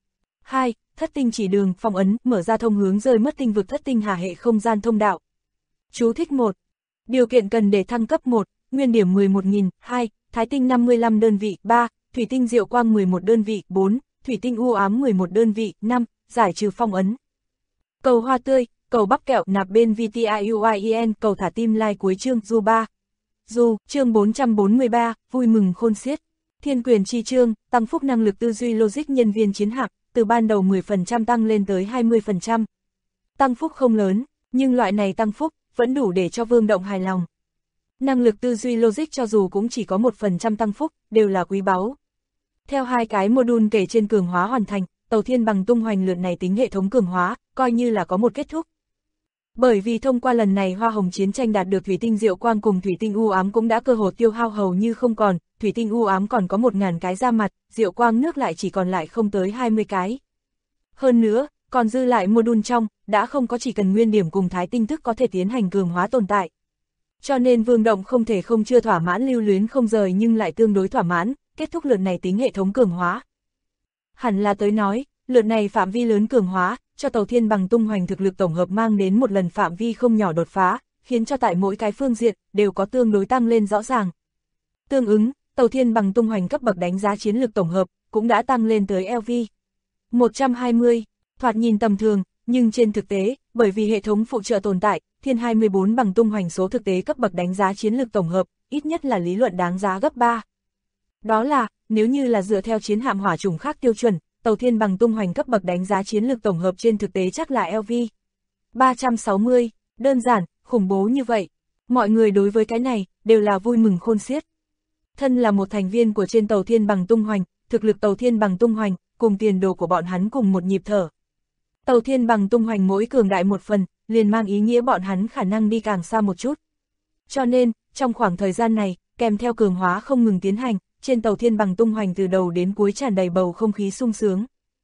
Speaker 2: 2. Thất tinh chỉ đường phong ấn, mở ra thông hướng rơi mất tinh vực thất tinh hà hệ không gian thông đạo. Chú thích 1. Điều kiện cần để thăng cấp 1, nguyên điểm 11.000, 2. Thái tinh 55 đơn vị, 3. Thủy tinh diệu quang 11 đơn vị, 4. Thủy tinh u ám 11 đơn vị, 5. Giải trừ phong ấn. Cầu hoa tươi, cầu bắp kẹo nạp bên VTIUIEN, cầu thả tim like cuối chương du 3. Du, chương 443, vui mừng khôn xiết. Thiên quyền chi chương, tăng phúc năng lực tư duy logic nhân viên chiến hạm, từ ban đầu 10% tăng lên tới 20%. Tăng phúc không lớn, nhưng loại này tăng phúc, vẫn đủ để cho Vương Động hài lòng. Năng lực tư duy logic cho dù cũng chỉ có 1% tăng phúc, đều là quý báu. Theo 2 cái module kể trên cường hóa hoàn thành, tàu thiên bằng tung hoành lượt này tính hệ thống cường hóa, coi như là có một kết thúc. Bởi vì thông qua lần này hoa hồng chiến tranh đạt được thủy tinh diệu quang cùng thủy tinh u ám cũng đã cơ hồ tiêu hao hầu như không còn, thủy tinh u ám còn có 1000 cái ra mặt, diệu quang nước lại chỉ còn lại không tới 20 cái. Hơn nữa, còn dư lại module trong, đã không có chỉ cần nguyên điểm cùng thái tinh thức có thể tiến hành cường hóa tồn tại. Cho nên Vương Động không thể không chưa thỏa mãn lưu luyến không rời nhưng lại tương đối thỏa mãn, kết thúc lượt này tính hệ thống cường hóa. Hẳn là tới nói, lượt này phạm vi lớn cường hóa, cho tàu thiên bằng tung hoành thực lực tổng hợp mang đến một lần phạm vi không nhỏ đột phá, khiến cho tại mỗi cái phương diện đều có tương đối tăng lên rõ ràng. Tương ứng, tàu thiên bằng tung hoành cấp bậc đánh giá chiến lược tổng hợp cũng đã tăng lên tới LV 120, thoạt nhìn tầm thường, nhưng trên thực tế, bởi vì hệ thống phụ trợ tồn tại, thiên 24 bằng tung hoành số thực tế cấp bậc đánh giá chiến lược tổng hợp, ít nhất là lý luận đáng giá gấp 3. Đó là, nếu như là dựa theo chiến hạm hỏa chủng khác tiêu chuẩn, tàu thiên bằng tung hoành cấp bậc đánh giá chiến lược tổng hợp trên thực tế chắc là LV 360, đơn giản, khủng bố như vậy. Mọi người đối với cái này, đều là vui mừng khôn xiết. Thân là một thành viên của trên tàu thiên bằng tung hoành, thực lực tàu thiên bằng tung hoành, cùng tiền đồ của bọn hắn cùng một nhịp thở. Tàu thiên bằng tung hoành mỗi cường đại một phần, liền mang ý nghĩa bọn hắn khả năng đi càng xa một chút. Cho nên, trong khoảng thời gian này, kèm theo cường hóa không ngừng tiến hành, trên tàu thiên bằng tung hoành từ đầu đến cuối tràn đầy bầu không khí sung sướng.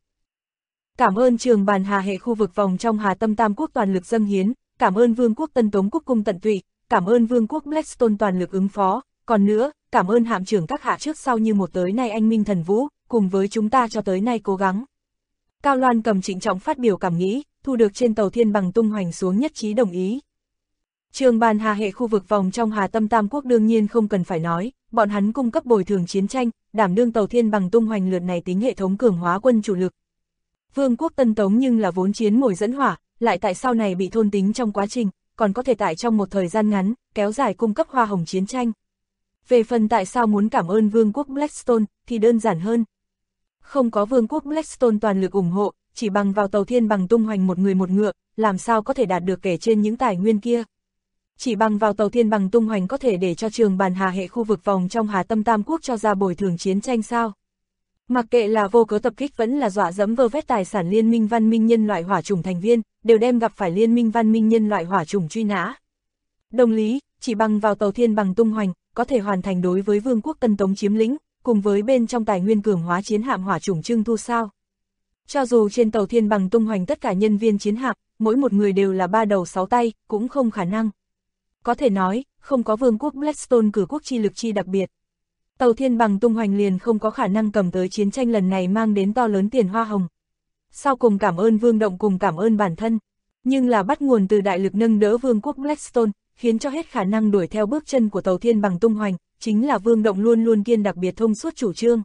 Speaker 2: Cảm ơn trường bàn Hà hệ khu vực vòng trong Hà Tâm Tam Quốc toàn lực dâng hiến, cảm ơn Vương quốc Tân Tống Quốc cung tận tụy, cảm ơn Vương quốc Blackstone toàn lực ứng phó, còn nữa, cảm ơn hạm trưởng các hạ trước sau như một tới nay anh minh thần vũ, cùng với chúng ta cho tới nay cố gắng. Cao Loan Cầm trịnh trọng phát biểu cảm nghĩ, thu được trên tàu thiên bằng tung hoành xuống nhất trí đồng ý. Trường bàn Hà hệ khu vực vòng trong Hà Tâm Tam Quốc đương nhiên không cần phải nói, bọn hắn cung cấp bồi thường chiến tranh, đảm đương tàu thiên bằng tung hoành lượt này tính hệ thống cường hóa quân chủ lực. Vương quốc Tân Tống nhưng là vốn chiến mồi dẫn hỏa, lại tại sau này bị thôn tính trong quá trình, còn có thể tại trong một thời gian ngắn, kéo dài cung cấp hoa hồng chiến tranh. Về phần tại sao muốn cảm ơn Vương quốc Blackstone, thì đơn giản hơn. Không có Vương quốc Blackstone toàn lực ủng hộ, chỉ bằng vào tàu thiên bằng tung hoành một người một ngựa, làm sao có thể đạt được kể trên những tài nguyên kia. Chỉ bằng vào tàu thiên bằng tung hoành có thể để cho trường bàn Hà hệ khu vực vòng trong Hà Tâm Tam Quốc cho ra bồi thường chiến tranh sao. Mặc kệ là vô cớ tập kích vẫn là dọa dẫm vơ vét tài sản liên minh văn minh nhân loại hỏa chủng thành viên, đều đem gặp phải liên minh văn minh nhân loại hỏa chủng truy nã. Đồng lý, chỉ bằng vào tàu thiên bằng tung hoành, có thể hoàn thành đối với Vương quốc Tân Tống chiếm lĩnh, cùng với bên trong tài nguyên cường hóa chiến hạm hỏa chủng trưng thu sao. Cho dù trên tàu thiên bằng tung hoành tất cả nhân viên chiến hạm, mỗi một người đều là 3 đầu 6 tay, cũng không khả năng. Có thể nói, không có Vương quốc Blackstone cử quốc chi lực chi đặc biệt. Tàu thiên bằng tung hoành liền không có khả năng cầm tới chiến tranh lần này mang đến to lớn tiền hoa hồng. Sau cùng cảm ơn Vương Động cùng cảm ơn bản thân, nhưng là bắt nguồn từ đại lực nâng đỡ Vương quốc Blackstone, khiến cho hết khả năng đuổi theo bước chân của tàu thiên bằng tung hoành, chính là Vương Động luôn luôn kiên đặc biệt thông suốt chủ trương.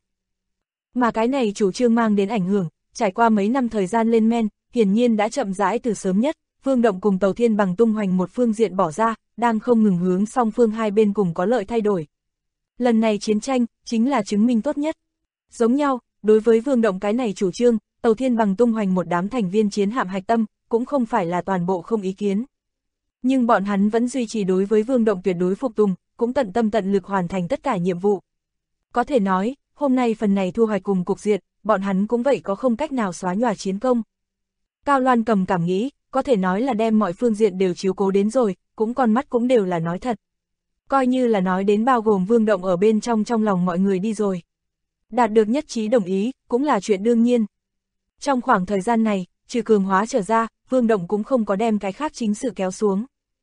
Speaker 2: Mà cái này chủ trương mang đến ảnh hưởng, trải qua mấy năm thời gian lên men, hiển nhiên đã chậm rãi từ sớm nhất, Vương Động cùng tàu thiên bằng tung hoành một phương diện bỏ ra, đang không ngừng hướng song phương hai bên cùng có lợi thay đổi. Lần này chiến tranh, chính là chứng minh tốt nhất. Giống nhau, đối với Vương Động cái này chủ trương, tàu thiên bằng tung hoành một đám thành viên chiến hạm hạch tâm, cũng không phải là toàn bộ không ý kiến. Nhưng bọn hắn vẫn duy trì đối với Vương Động tuyệt đối phục tùng, cũng tận tâm tận lực hoàn thành tất cả nhiệm vụ. Có thể nói, hôm nay phần này thu hoạch cùng cục diện, bọn hắn cũng vậy có không cách nào xóa nhòa chiến công. Cao Loan Cầm cảm nghĩ, có thể nói là đem mọi phương diện đều chiếu cố đến rồi, cũng con mắt cũng đều là nói thật. Coi như là nói đến bao gồm Vương Động ở bên trong lòng mọi người đi rồi. Đạt được nhất trí đồng ý, cũng là chuyện đương nhiên. Trong khoảng thời gian này, trừ cường hóa trở ra, Vương Động cũng không có đem cái khác chính sự kéo xuống.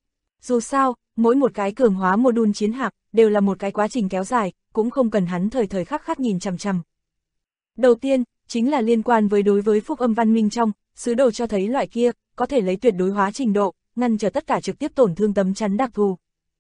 Speaker 2: Dù sao, mỗi một cái cường hóa module chiến hạm đều là một cái quá trình kéo dài, cũng không cần hắn thời thời khắc khắc nhìn chằm chằm. Đầu tiên, chính là liên quan đối với phúc âm văn minh trong, sứ đồ cho thấy loại kia, có thể lấy tuyệt đối hóa trình độ, ngăn trở tất cả trực tiếp tổn thương tấm chắn đặc thù.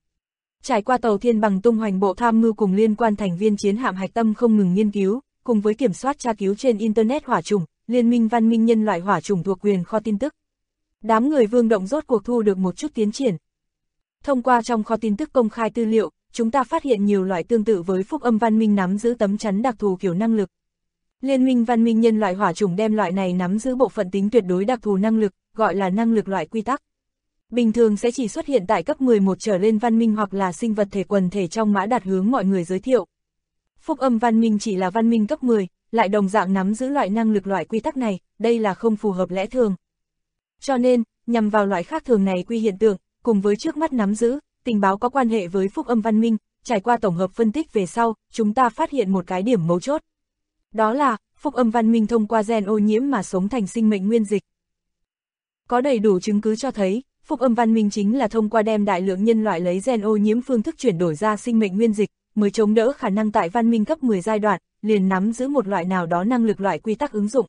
Speaker 2: Trải qua tàu thiên bằng tung hoành bộ tham mưu cùng liên quan thành viên chiến hạm hạch tâm không ngừng nghiên cứu, cùng với kiểm soát tra cứu trên Internet hỏa chủng, liên minh văn minh nhân loại hỏa chủng thuộc quyền kho tin tức. Đám người Vương Động rốt cuộc thu được một chút tiến triển. Thông qua trong kho tin tức công khai tư liệu, chúng ta phát hiện nhiều loại tương tự với phúc âm văn minh nắm giữ tấm chắn đặc thù kiểu năng lực. Liên minh văn minh nhân loại hỏa chủng đem loại này nắm giữ bộ phận tính tuyệt đối đặc thù năng lực, gọi là năng lực loại quy tắc. Bình thường sẽ chỉ xuất hiện tại cấp 11 trở lên văn minh hoặc là sinh vật thể quần thể trong mã đạt hướng mọi người giới thiệu. Phúc âm văn minh chỉ là văn minh cấp 10, lại đồng dạng nắm giữ loại năng lực loại quy tắc này, đây là không phù hợp lẽ thường. Cho nên, nhằm vào loại khác thường này quy hiện tượng, cùng với trước mắt nắm giữ, tình báo có quan hệ với phúc âm văn minh, trải qua tổng hợp phân tích về sau, chúng ta phát hiện một cái điểm mấu chốt. Đó là, phúc âm văn minh thông qua gen ô nhiễm mà sống thành sinh mệnh nguyên dịch. Có đầy đủ chứng cứ cho thấy, phúc âm văn minh chính là thông qua đem đại lượng nhân loại lấy gen ô nhiễm phương thức chuyển đổi ra sinh mệnh nguyên dịch, mới chống đỡ khả năng tại văn minh cấp 10 giai đoạn, liền nắm giữ một loại nào đó năng lực loại quy tắc ứng dụng.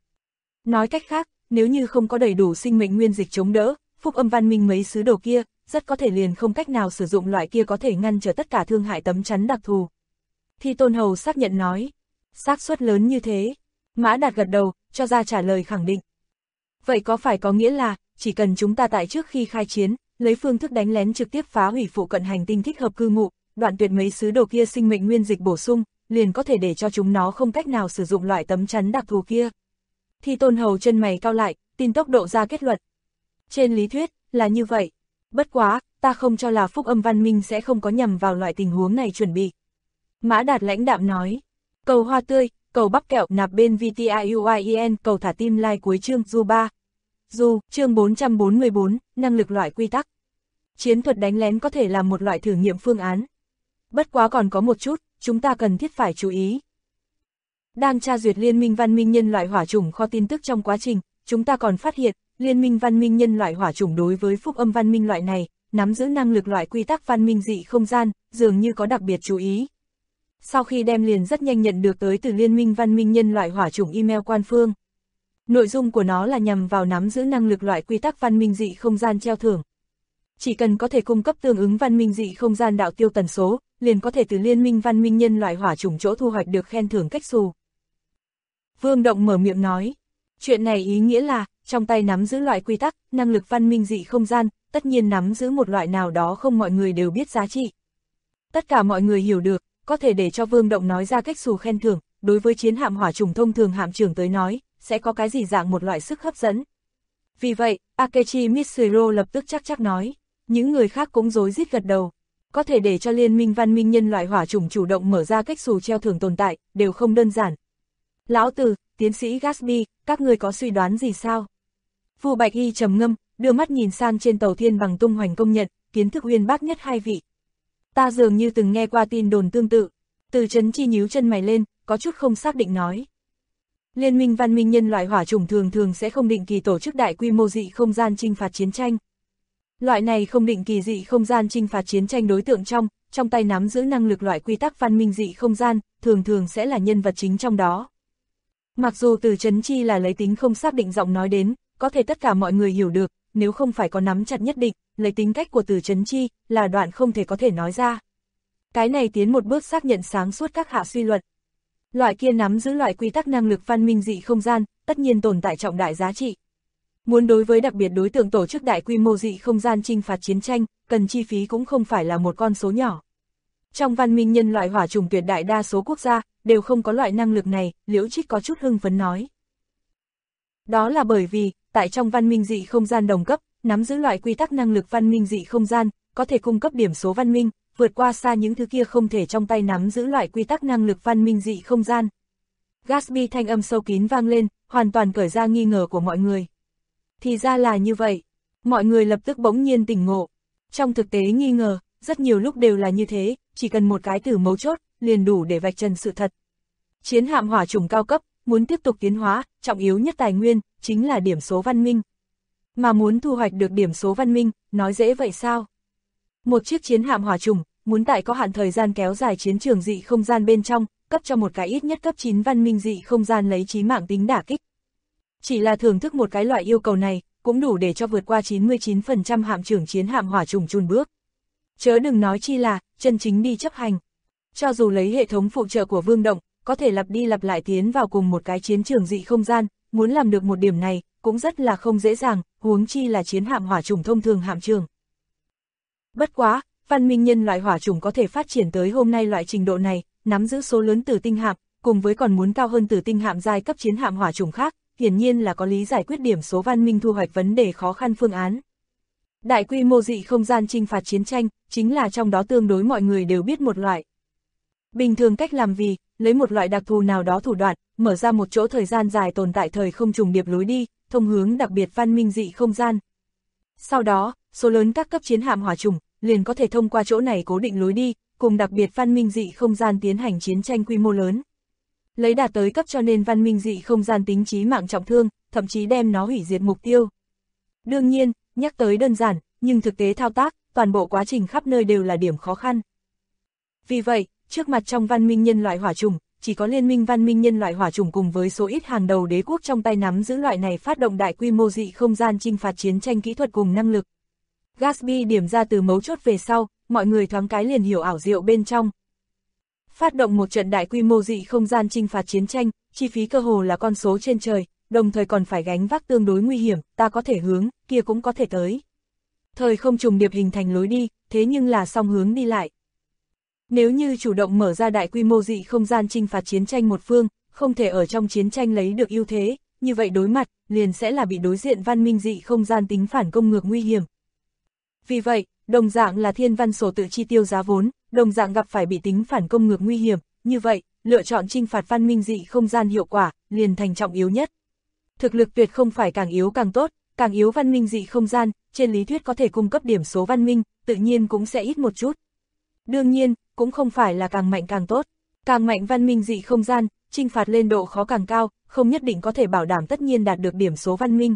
Speaker 2: Nói cách khác, nếu như không có đầy đủ sinh mệnh nguyên dịch chống đỡ, phúc âm văn minh mấy sứ đồ kia, rất có thể liền không cách nào sử dụng loại kia có thể ngăn trở tất cả thương hại tấm chắn đặc thù. Thi Tôn Hầu xác nhận nói, xác suất lớn như thế. Mã Đạt gật đầu, cho ra trả lời khẳng định. Vậy có phải có nghĩa là, chỉ cần chúng ta tại trước khi khai chiến, lấy phương thức đánh lén trực tiếp phá hủy phụ cận hành tinh thích hợp cư ngụ, đoạn tuyệt mấy sứ đồ kia sinh mệnh nguyên dịch bổ sung, liền có thể để cho chúng nó không cách nào sử dụng loại tấm chắn đặc thù kia. Thi Tôn Hầu chân mày cau lại, tin tốc độ ra kết luận. Trên lý thuyết, là như vậy. Bất quá, ta không cho là phúc âm văn minh sẽ không có nhằm vào loại tình huống này chuẩn bị. Mã Đạt lãnh đạm nói. Cầu hoa tươi, cầu bắp kẹo nạp bên VTIUIEN, cầu thả tim like cuối chương Du 3. Du, chương 444, năng lực loại quy tắc. Chiến thuật đánh lén có thể là một loại thử nghiệm phương án. Bất quá còn có một chút, chúng ta cần thiết phải chú ý. Đang tra duyệt Liên minh văn minh nhân loại hỏa chủng kho tin tức trong quá trình, chúng ta còn phát hiện, Liên minh văn minh nhân loại hỏa chủng đối với phúc âm văn minh loại này, nắm giữ năng lực loại quy tắc văn minh dị không gian, dường như có đặc biệt chú ý. Sau khi đem liền rất nhanh nhận được tới từ Liên minh văn minh nhân loại hỏa chủng email quan phương. Nội dung của nó là nhằm vào nắm giữ năng lực loại quy tắc văn minh dị không gian treo thưởng. Chỉ cần có thể cung cấp tương ứng văn minh dị không gian đạo tiêu tần số, liền có thể từ Liên minh văn minh nhân loại hỏa chủng chỗ thu hoạch được khen thưởng cách xù. Vương Động mở miệng nói, chuyện này ý nghĩa là, trong tay nắm giữ loại quy tắc, năng lực văn minh dị không gian, tất nhiên nắm giữ một loại nào đó không mọi người đều biết giá trị. Tất cả mọi người hiểu được, có thể để cho Vương Động nói ra cách xù khen thưởng, đối với chiến hạm hỏa chủng thông thường hạm trưởng tới nói, sẽ có cái gì dạng một loại sức hấp dẫn. Vì vậy, Akechi Mitsuro lập tức chắc nói, những người khác cũng rối rít gật đầu. Có thể để cho Liên minh văn minh nhân loại hỏa chủng chủ động mở ra cách xù treo thưởng tồn tại, đều không đơn giản. Lão Tử, tiến sĩ Gatsby, các người có suy đoán gì sao? Vu Bạch Y trầm ngâm, đưa mắt nhìn sang trên tàu Thiên Bằng tung hoành công nhận, kiến thức uyên bác nhất hai vị. Ta dường như từng nghe qua tin đồn tương tự. Từ Chấn Chi nhíu chân mày lên, có chút không xác định nói. Liên minh văn minh nhân loại hỏa chủng thường sẽ không định kỳ tổ chức đại quy mô dị không gian chinh phạt chiến tranh. Loại này không định kỳ dị không gian chinh phạt chiến tranh đối tượng trong tay nắm giữ năng lực loại quy tắc văn minh dị không gian, thường sẽ là nhân vật chính trong đó. Mặc dù Từ Chấn Chi là lấy tính không xác định giọng nói đến, có thể tất cả mọi người hiểu được, nếu không phải có nắm chặt nhất định, lấy tính cách của Từ Chấn Chi, là đoạn không thể có thể nói ra. Cái này tiến một bước xác nhận sáng suốt các hạ suy luận. Loại kia nắm giữ loại quy tắc năng lực văn minh dị không gian, tất nhiên tồn tại trọng đại giá trị. Muốn đối với đặc biệt đối tượng tổ chức đại quy mô dị không gian chinh phạt chiến tranh, cần chi phí cũng không phải là một con số nhỏ. Trong văn minh nhân loại hỏa chủng tuyệt đại đa số quốc gia, đều không có loại năng lực này, Liễu Trích có chút hưng phấn nói. Đó là bởi vì, tại trong văn minh dị không gian đồng cấp, nắm giữ loại quy tắc năng lực văn minh dị không gian, có thể cung cấp điểm số văn minh, vượt qua xa những thứ kia không thể trong tay nắm giữ loại quy tắc năng lực văn minh dị không gian. Gatsby thanh âm sâu kín vang lên, hoàn toàn cởi ra nghi ngờ của mọi người. Thì ra là như vậy, mọi người lập tức bỗng nhiên tỉnh ngộ. Trong thực tế nghi ngờ, rất nhiều lúc đều là như thế, chỉ cần một cái từ mấu chốt, liền đủ để vạch trần sự thật. Chiến hạm hỏa chủng cao cấp, muốn tiếp tục tiến hóa, trọng yếu nhất tài nguyên, chính là điểm số văn minh. Mà muốn thu hoạch được điểm số văn minh, nói dễ vậy sao? Một chiếc chiến hạm hỏa chủng, muốn tại có hạn thời gian kéo dài chiến trường dị không gian bên trong, cấp cho một cái ít nhất cấp 9 văn minh dị không gian lấy chí mạng tính đả kích. Chỉ là thưởng thức một cái loại yêu cầu này, cũng đủ để cho vượt qua 99% hạm trưởng chiến hạm hỏa chủng chùn bước. Chớ đừng nói chi là, chân chính đi chấp hành. Cho dù lấy hệ thống phụ trợ của Vương Động, có thể lặp đi lặp lại tiến vào cùng một cái chiến trường dị không gian, muốn làm được một điểm này, cũng rất là không dễ dàng, huống chi là chiến hạm hỏa chủng thông thường hạm trường. Bất quá, văn minh nhân loại hỏa chủng có thể phát triển tới hôm nay loại trình độ này, nắm giữ số lớn tử tinh hạm, cùng với còn muốn cao hơn tử tinh hạm giai cấp chiến hạm hỏa chủng khác, hiển nhiên là có lý giải quyết điểm số văn minh thu hoạch vấn đề khó khăn phương án. Đại quy mô dị không gian chinh phạt chiến tranh, chính là trong đó tương đối mọi người đều biết một loại. Bình thường cách làm lấy một loại đặc thù nào đó thủ đoạn, mở ra một chỗ thời gian dài tồn tại thời không trùng điệp lối đi, thông hướng đặc biệt văn minh dị không gian. Sau đó, số lớn các cấp chiến hạm hỏa trùng liền có thể thông qua chỗ này cố định lối đi, cùng đặc biệt văn minh dị không gian tiến hành chiến tranh quy mô lớn. Lấy đạt tới cấp cho nên văn minh dị không gian tính chí mạng trọng thương, thậm chí đem nó hủy diệt mục tiêu. Đương nhiên, nhắc tới đơn giản, nhưng thực tế thao tác, toàn bộ quá trình khắp nơi đều là điểm khó khăn. Vì vậy, trước mặt trong văn minh nhân loại hỏa trùng, chỉ có liên minh văn minh nhân loại hỏa trùng cùng với số ít hàng đầu đế quốc trong tay nắm giữ loại này phát động đại quy mô dị không gian chinh phạt chiến tranh kỹ thuật cùng năng lực. Gatsby điểm ra từ mấu chốt về sau, mọi người thoáng cái liền hiểu ảo diệu bên trong. Phát động một trận đại quy mô dị không gian chinh phạt chiến tranh, chi phí cơ hồ là con số trên trời, đồng thời còn phải gánh vác tương đối nguy hiểm, ta có thể hướng, kia cũng có thể tới. Thời không trùng điệp hình thành lối đi, thế nhưng là song hướng đi lại. Nếu như chủ động mở ra đại quy mô dị không gian chinh phạt chiến tranh một phương, không thể ở trong chiến tranh lấy được ưu thế, như vậy đối mặt, liền sẽ là bị đối diện văn minh dị không gian tính phản công ngược nguy hiểm. Vì vậy, đồng dạng là thiên văn sổ tự chi tiêu giá vốn, đồng dạng gặp phải bị tính phản công ngược nguy hiểm, như vậy, lựa chọn chinh phạt văn minh dị không gian hiệu quả, liền thành trọng yếu nhất. Thực lực tuyệt không phải càng yếu càng tốt, càng yếu văn minh dị không gian, trên lý thuyết có thể cung cấp điểm số văn minh, tự nhiên cũng sẽ ít một chút. Đương nhiên, cũng không phải là càng mạnh càng tốt, càng mạnh văn minh dị không gian, chinh phạt lên độ khó càng cao, không nhất định có thể bảo đảm tất nhiên đạt được điểm số văn minh.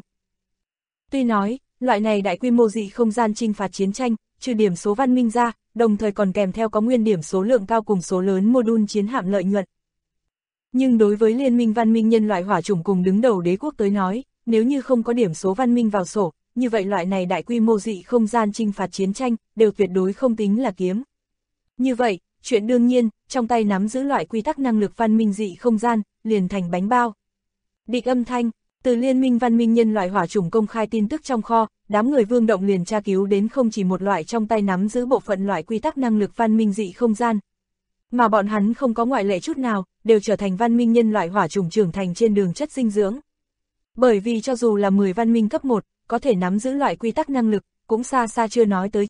Speaker 2: Tuy nói, loại này đại quy mô dị không gian chinh phạt chiến tranh, trừ điểm số văn minh ra, đồng thời còn kèm theo có nguyên điểm số lượng cao cùng số lớn module chiến hạm lợi nhuận. Nhưng đối với liên minh văn minh nhân loại hỏa chủng cùng đứng đầu đế quốc tới nói, nếu như không có điểm số văn minh vào sổ, như vậy loại này đại quy mô dị không gian chinh phạt chiến tranh, đều tuyệt đối không tính là kiếm. Như vậy, chuyện đương nhiên, trong tay nắm giữ loại quy tắc năng lực văn minh dị không gian, liền thành bánh bao. Địch âm thanh, từ liên minh văn minh nhân loại hỏa chủng công khai tin tức trong kho, đám người Vương Động liền tra cứu đến không chỉ một loại trong tay nắm giữ bộ phận loại quy tắc năng lực văn minh dị không gian. Mà bọn hắn không có ngoại lệ chút nào, đều trở thành văn minh nhân loại hỏa chủng trưởng thành trên đường chất dinh dưỡng. Bởi vì cho dù là 10 văn minh cấp 1, có thể nắm giữ loại quy tắc năng lực, cũng xa xa chưa nói tới.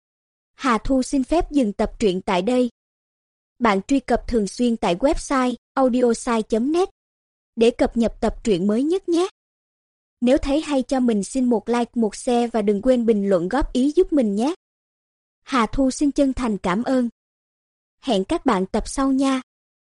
Speaker 3: Hà Thu xin phép dừng tập truyện tại đây. Bạn truy cập thường xuyên tại website audiosai.net để cập nhật tập truyện mới nhất nhé. Nếu thấy hay cho mình xin một like, một share và đừng quên bình luận góp ý giúp mình nhé. Hà Thu xin chân thành cảm ơn. Hẹn các bạn tập sau nha.